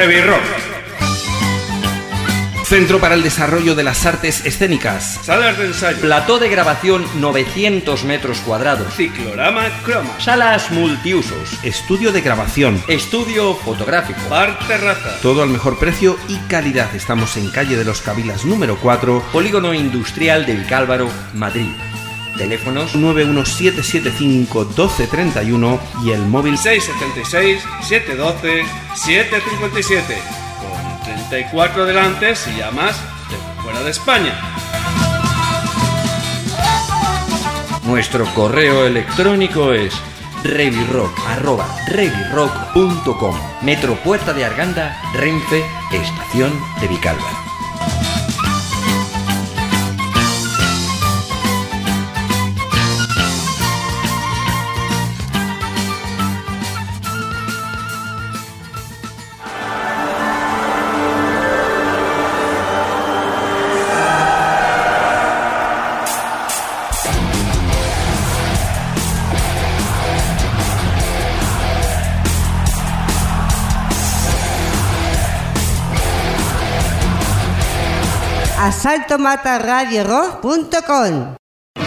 Revirock. Centro para el Desarrollo de las Artes Escénicas. Salas de ensayo. Plató de grabación 900 metros cuadrados. Ciclorama Croma. Salas multiusos. Estudio de grabación. Estudio fotográfico. Bar terraza. Todo al mejor precio y calidad. Estamos en calle de los Cabilas número 4, Polígono Industrial de Vicálvaro, Madrid. Teléfonos 917751231 y el móvil 676 712 757. 34 delante si llamas de fuera de España. Nuestro correo electrónico es revirock@revirock.com. Metro Puerta de Arganda, Renfe, Estación de Vicálvaro. asaltomataradiorock.com.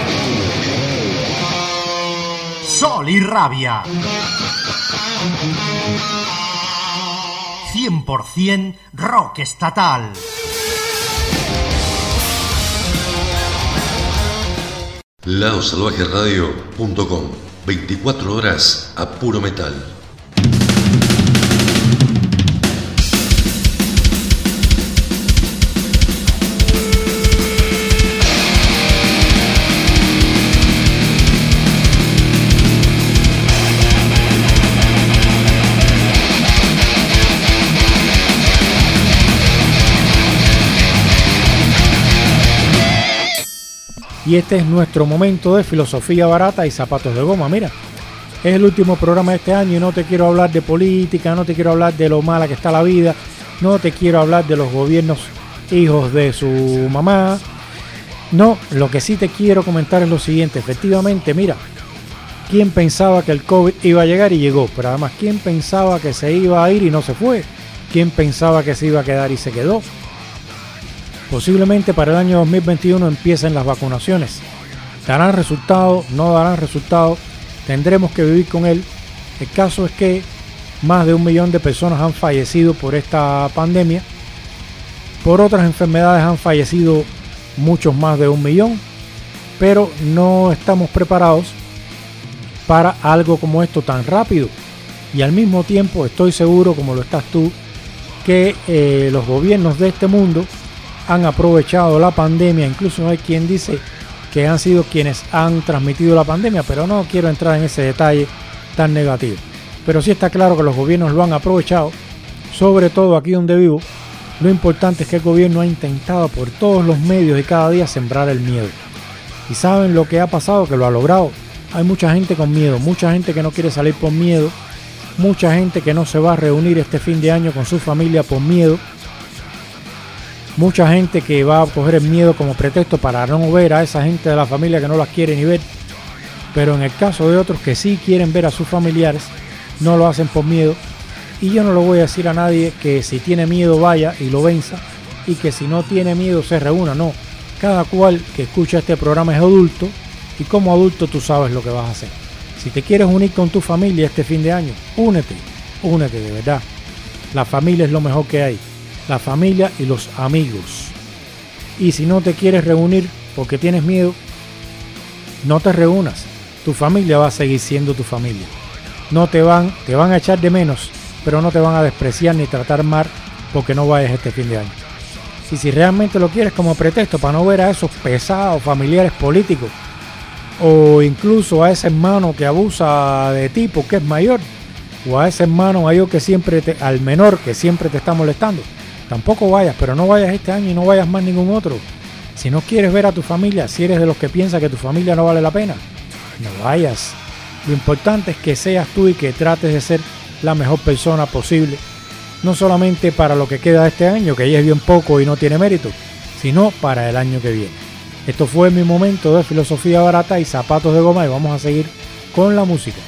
Sol y Rabia. 100% rock estatal. Laosalvajeradio.com. 24 horas a puro metal. Y este es nuestro momento de filosofía barata y zapatos de goma. Mira, es el último programa de este año y no te quiero hablar de política, no te quiero hablar de lo mala que está la vida, no te quiero hablar de los gobiernos hijos de su mamá. No, lo que sí te quiero comentar es lo siguiente. Efectivamente, mira, ¿quién pensaba que el COVID iba a llegar y llegó? Pero además, ¿quién pensaba que se iba a ir y no se fue? ¿Quién pensaba que se iba a quedar y se quedó? Posiblemente para el año 2021 empiecen las vacunaciones. ¿Darán resultado? ¿No darán resultado? Tendremos que vivir con él. El caso es que más de 1 millón de personas han fallecido por esta pandemia. Por otras enfermedades han fallecido muchos más de 1 millón. Pero no estamos preparados para algo como esto tan rápido. Y al mismo tiempo estoy seguro, como lo estás tú, que los gobiernos de este mundo han aprovechado la pandemia. Incluso hay quien dice que han sido quienes han transmitido la pandemia, pero no quiero entrar en ese detalle tan negativo. Pero sí está claro que los gobiernos lo han aprovechado, sobre todo aquí donde vivo. Lo importante es que el gobierno ha intentado por todos los medios y cada día sembrar el miedo. Y saben lo que ha pasado, que lo ha logrado. Hay mucha gente con miedo, mucha gente que no quiere salir por miedo, mucha gente que no se va a reunir este fin de año con su familia por miedo. Mucha gente que va a coger el miedo como pretexto para no ver a esa gente de la familia que no las quiere ni ver. Pero en el caso de otros que sí quieren ver a sus familiares, no lo hacen por miedo. Y yo no le voy a decir a nadie que si tiene miedo vaya y lo venza, y que si no tiene miedo se reúna. No, cada cual que escucha este programa es adulto, y como adulto tú sabes lo que vas a hacer. Si te quieres unir con tu familia este fin de año, únete de verdad. La familia es lo mejor que hay. La familia y los amigos. Y si no te quieres reunir porque tienes miedo, no te reúnas. Tu familia va a seguir siendo tu familia. No te van a echar de menos, pero no te van a despreciar ni tratar mal porque no vayas este fin de año. Y si realmente lo quieres como pretexto para no ver a esos pesados familiares políticos, o incluso a ese hermano que abusa de ti porque es mayor, o a ese hermano mayor que al menor que siempre te está molestando, tampoco vayas, pero no vayas este año y no vayas más ningún otro. Si no quieres ver a tu familia, si eres de los que piensa que tu familia no vale la pena, no vayas. Lo importante es que seas tú y que trates de ser la mejor persona posible, no solamente para lo que queda de este año, que ya es bien poco y no tiene mérito, sino para el año que viene. Esto fue mi momento de filosofía barata y zapatos de goma, y vamos a seguir con la música.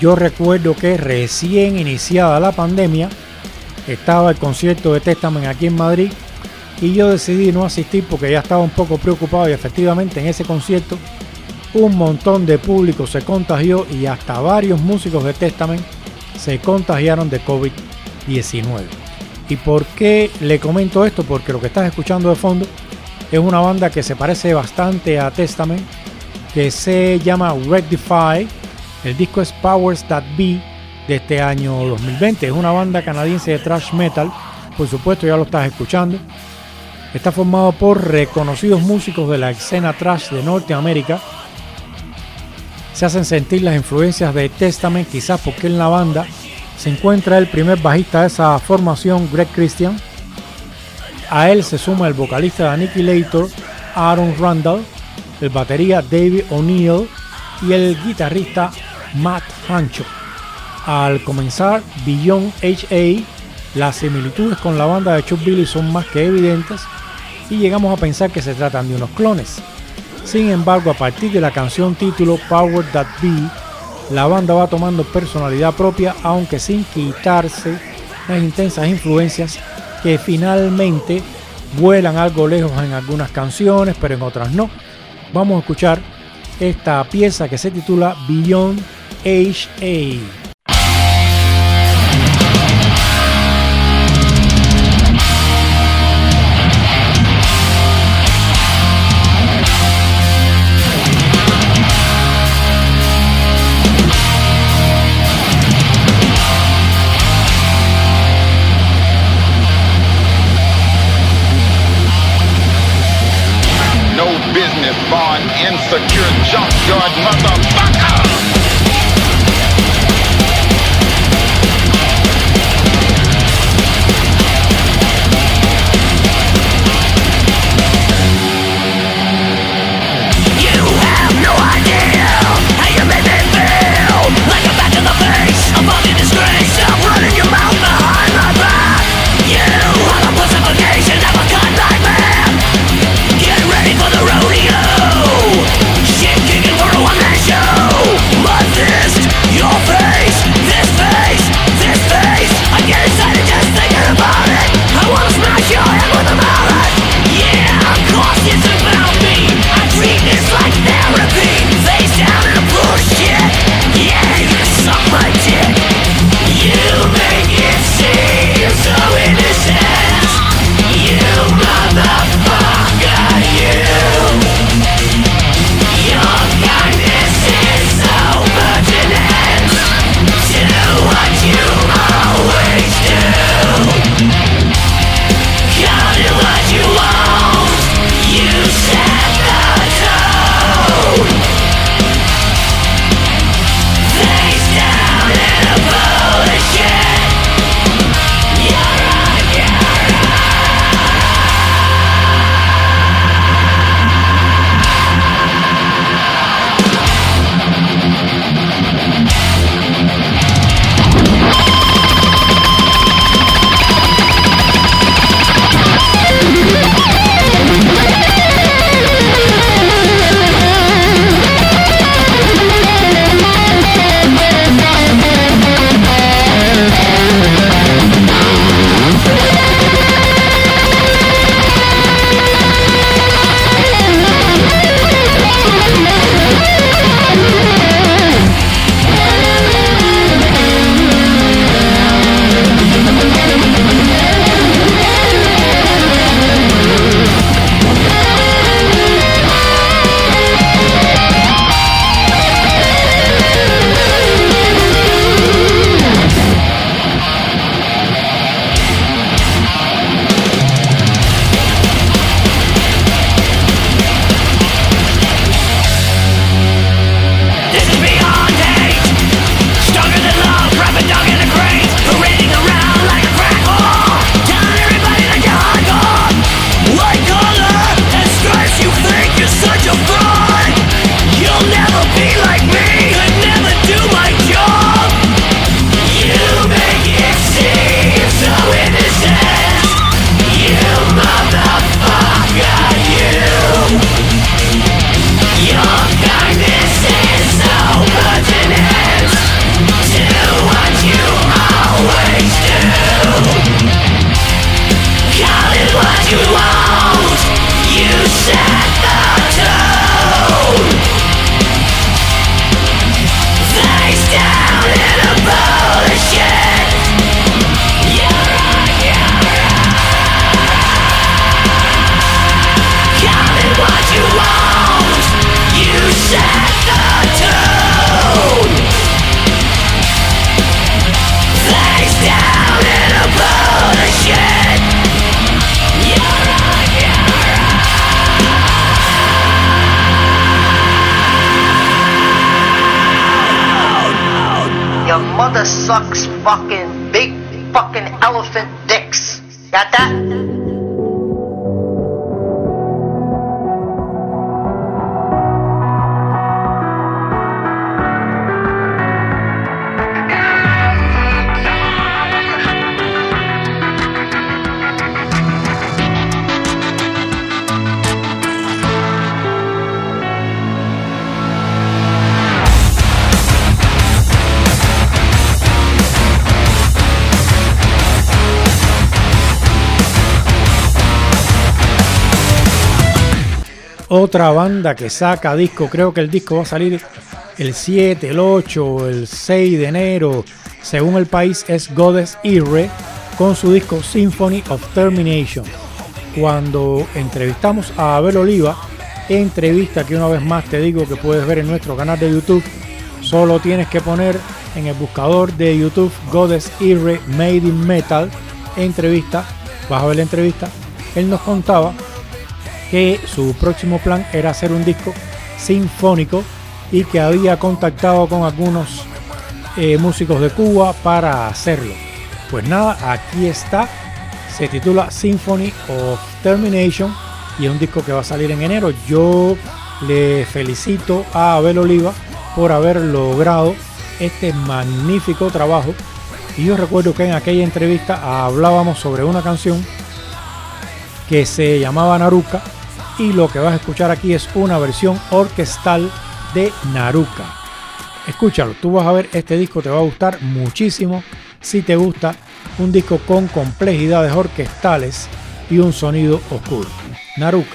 Yo recuerdo que recién iniciada la pandemia estaba el concierto de Testament aquí en Madrid y yo decidí no asistir porque ya estaba un poco preocupado, y efectivamente en ese concierto un montón de público se contagió y hasta varios músicos de Testament se contagiaron de COVID-19. ¿Y por qué le comento esto? Porque lo que estás escuchando de fondo es una banda que se parece bastante a Testament, que se llama Rectify. El disco es Powers That Be, de este año 2020. Es una banda canadiense de thrash metal, por supuesto ya lo estás escuchando. Está formado por reconocidos músicos de la escena thrash de Norteamérica. Se hacen sentir las influencias de Testament, quizás porque en la banda se encuentra el primer bajista de esa formación, Greg Christian. A él se suma el vocalista de Annihilator, Aaron Randall, el batería David O'Neill y el guitarrista Matt Hancho. Al comenzar Beyond HA, las similitudes con la banda de Chuck Billy son más que evidentes y llegamos a pensar que se tratan de unos clones. Sin embargo, a partir de la canción título Power That Be, la banda va tomando personalidad propia, aunque sin quitarse las intensas influencias que finalmente vuelan algo lejos en algunas canciones, pero en otras no. Vamos a escuchar esta pieza que se titula Beyond HA. Born insecure junkyard motherfucker. You have no idea how you made me feel like a bat in the face, a fucking disgrace. I'm running your mouth behind my back. You are the personification of a cut nightmare. Get ready for the rodeo. Shit kicking for a one-man show. your mother sucks fucking big fucking elephant dicks. Got that? Otra banda que saca disco, creo que el disco va a salir el 7, el 8 o el 6 de enero, según el país, es Goddess Ire con su disco Symphony of Termination. Cuando entrevistamos a Abel Oliva, entrevista que una vez más te digo que puedes ver en nuestro canal de YouTube, solo tienes que poner en el buscador de YouTube Goddess Ire Made in Metal, entrevista, vas a ver la entrevista. Él nos contaba que su próximo plan era hacer un disco sinfónico y que había contactado con algunos músicos de Cuba para hacerlo. Pues nada, aquí está, se titula Symphony of Termination y es un disco que va a salir en enero. Yo le felicito a Abel Oliva por haber logrado este magnífico trabajo, y yo recuerdo que en aquella entrevista hablábamos sobre una canción que se llamaba Naruka, y lo que vas a escuchar aquí es una versión orquestal de Naruka. Escúchalo, tú vas a ver, este disco te va a gustar muchísimo si te gusta un disco con complejidades orquestales y un sonido oscuro. Naruka.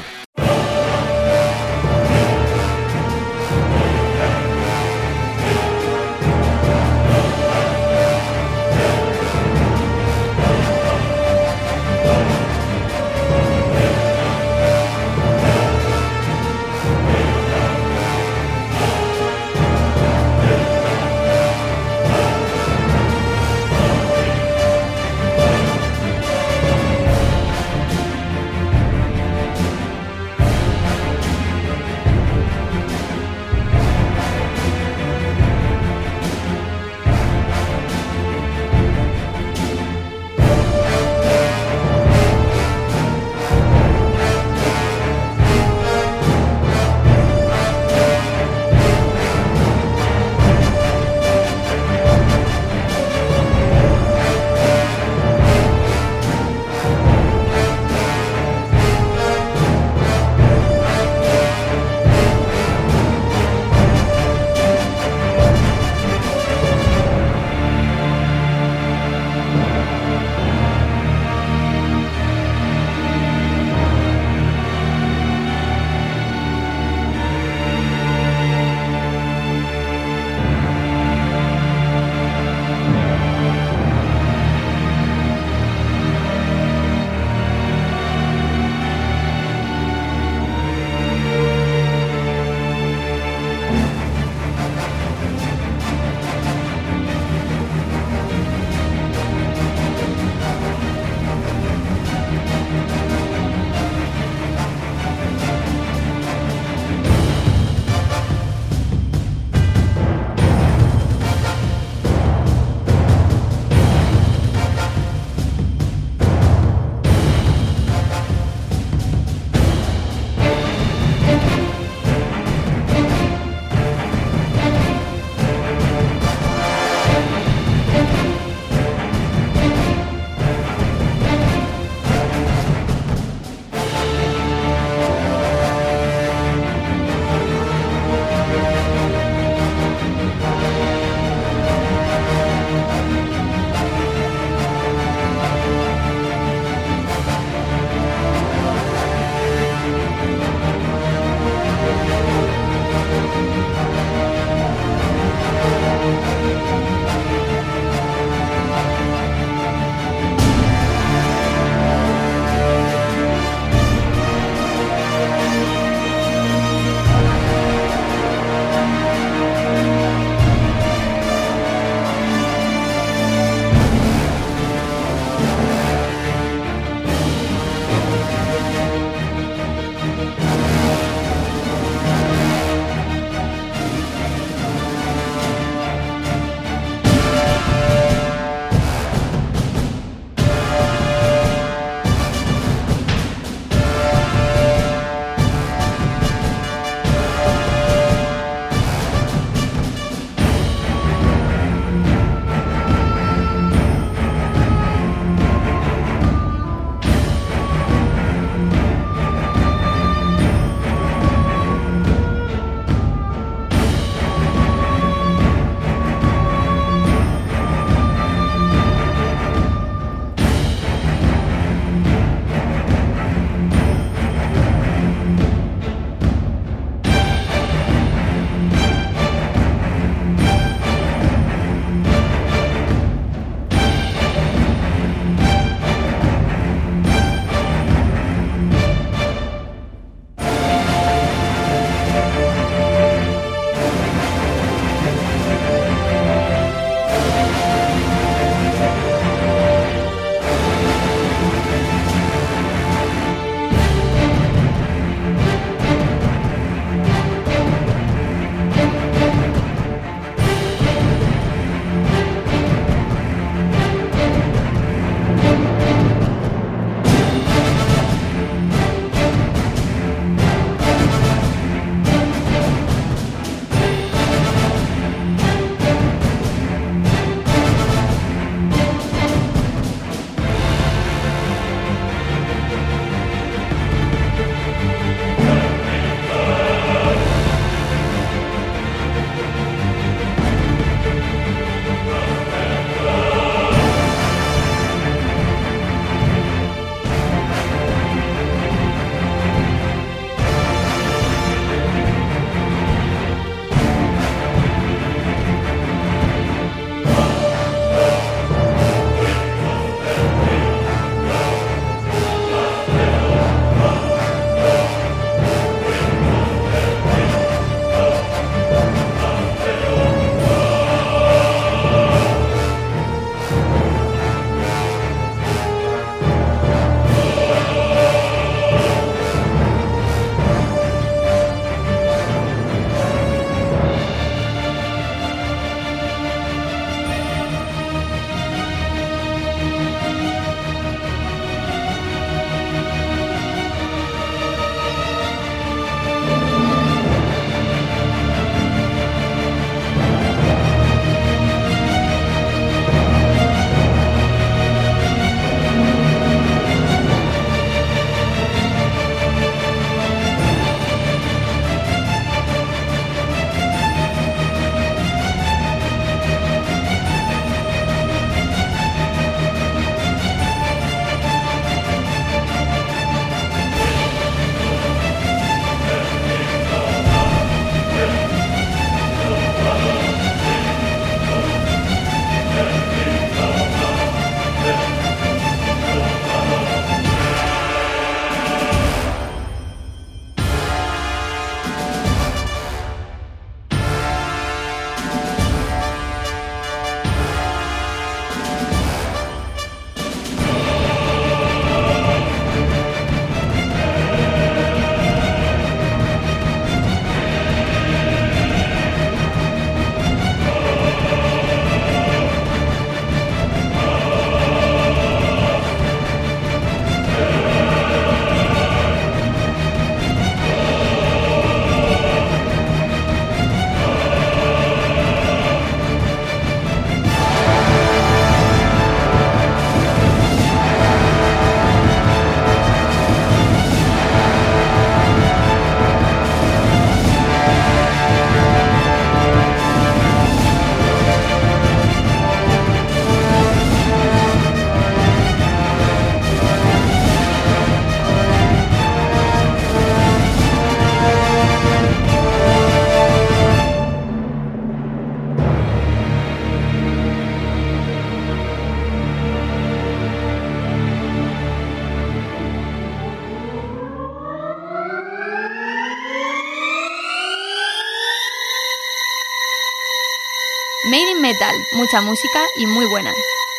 Made in Metal, mucha música y muy buena.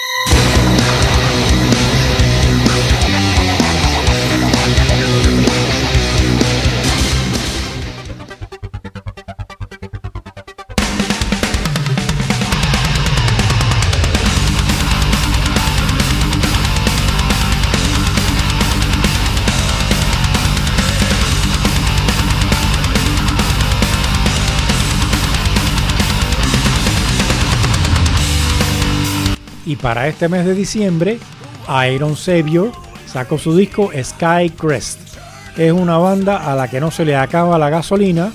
Y para este mes de diciembre, Iron Savior sacó su disco Sky Crest. Es una banda a la que no se le acaba la gasolina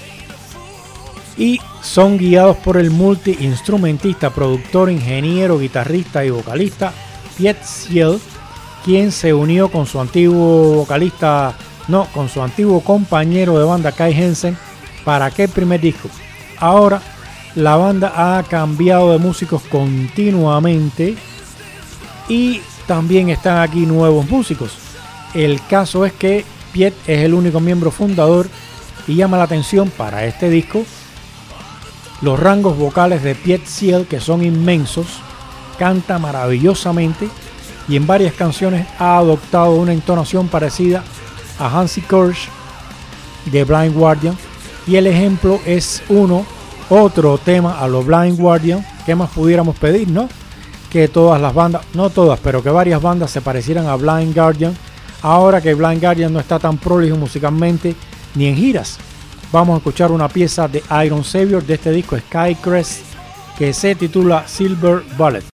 y son guiados por el multiinstrumentista, productor, ingeniero, guitarrista y vocalista Piet Ciel, quien se unió con su antiguo compañero de banda Kai Hansen para aquel primer disco. Ahora la banda ha cambiado de músicos continuamente y también están aquí nuevos músicos. El caso es que Piet es el único miembro fundador y llama la atención para este disco los rangos vocales de Piet Ciel, que son inmensos. Canta maravillosamente y en varias canciones ha adoptado una entonación parecida a Hansi Kirsch de Blind Guardian, y el ejemplo es otro tema a los Blind Guardian. ¿Qué más pudiéramos pedir, no? Que todas las bandas, no todas, pero que varias bandas se parecieran a Blind Guardian, ahora que Blind Guardian no está tan prolijo musicalmente ni en giras. Vamos a escuchar una pieza de Iron Savior de este disco Sky Crest que se titula Silver Bullet.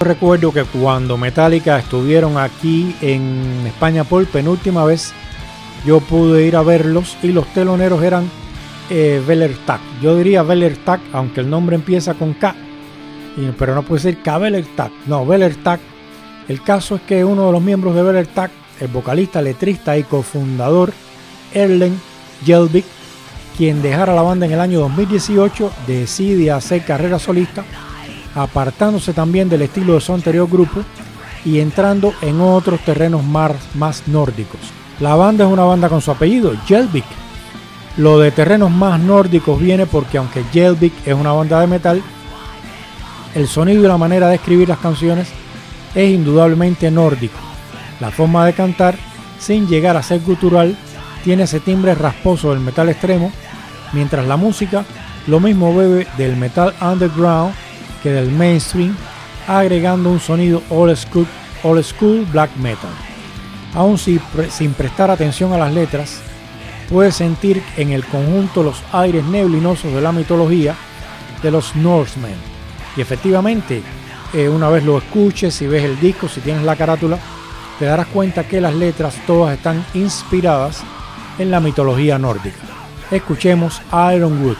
recuerdo que cuando Metallica estuvieron aquí en España por penúltima vez, yo pude ir a verlos y los teloneros eran Wellertag. Yo diría Wellertag, aunque el nombre empieza con K, pero no puede ser K-Wellertag, no, Wellertag. El caso es que uno de los miembros de Wellertag, el vocalista, letrista y cofundador Erlen Jelvik, quien dejara la banda en el año 2018, decide hacer carrera solista, apartándose también del estilo de su anterior grupo y entrando en otros terrenos más nórdicos. La banda es una banda con su apellido, Jelvik. Lo de terrenos más nórdicos viene porque aunque Jelvik es una banda de metal, el sonido y la manera de escribir las canciones es indudablemente nórdico. La forma de cantar, sin llegar a ser gutural, tiene ese timbre rasposo del metal extremo, mientras la música lo mismo bebe del metal underground que del mainstream, agregando un sonido old school black metal. Aún sin prestar atención a las letras, puedes sentir en el conjunto los aires neblinosos de la mitología de los Norsemen. Y efectivamente, una vez lo escuches, si ves el disco, si tienes la carátula, te darás cuenta que las letras todas están inspiradas en la mitología nórdica. Escuchemos Ironwood.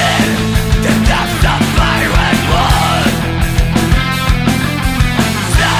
The depths of fire and wood.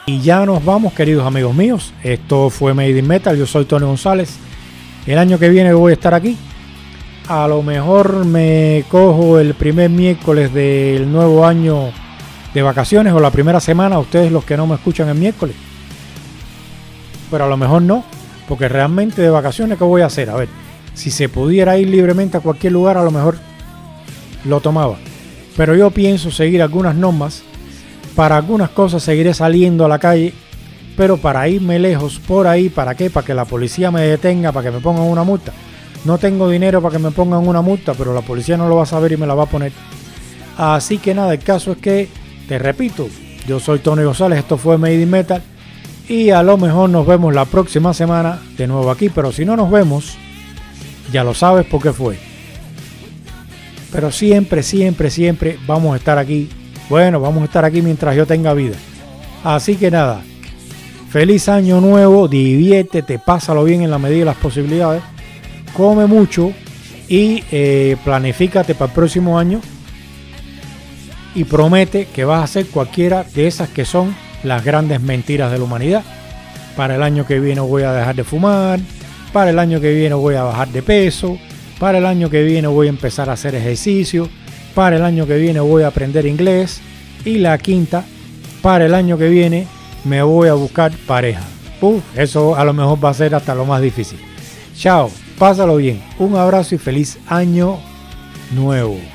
Y ya nos vamos, queridos amigos míos. Esto fue Made in Metal. Yo soy Tony González. El año que viene voy a estar aquí. A lo mejor me cojo el primer miércoles del nuevo año de vacaciones o la primera semana. Ustedes los que no me escuchan el miércoles. Pero a lo mejor no. Porque realmente de vacaciones, ¿qué voy a hacer? A ver, si se pudiera ir libremente a cualquier lugar, a lo mejor lo tomaba. Pero yo pienso seguir algunas normas. Para algunas cosas seguiré saliendo a la calle, pero para irme lejos por ahí, ¿para qué? Para que la policía me detenga, para que me pongan una multa. No tengo dinero para que me pongan una multa, pero la policía no lo va a saber y me la va a poner. Así que nada, el caso es que, te repito, yo soy Tony González, esto fue Made in Metal, y a lo mejor nos vemos la próxima semana de nuevo aquí, pero si no nos vemos, ya lo sabes por qué fue. Pero siempre, siempre, siempre vamos a estar aquí. Bueno, vamos a estar aquí mientras yo tenga vida. Así que nada, feliz año nuevo, diviértete, pásalo bien en la medida de las posibilidades, come mucho y planifícate para el próximo año y promete que vas a hacer cualquiera de esas que son las grandes mentiras de la humanidad. Para el año que viene voy a dejar de fumar, para el año que viene voy a bajar de peso, para el año que viene voy a empezar a hacer ejercicio, para el año que viene voy a aprender inglés. Y la quinta, para el año que viene me voy a buscar pareja. Eso a lo mejor va a ser hasta lo más difícil. Chao, pásalo bien. Un abrazo y feliz año nuevo.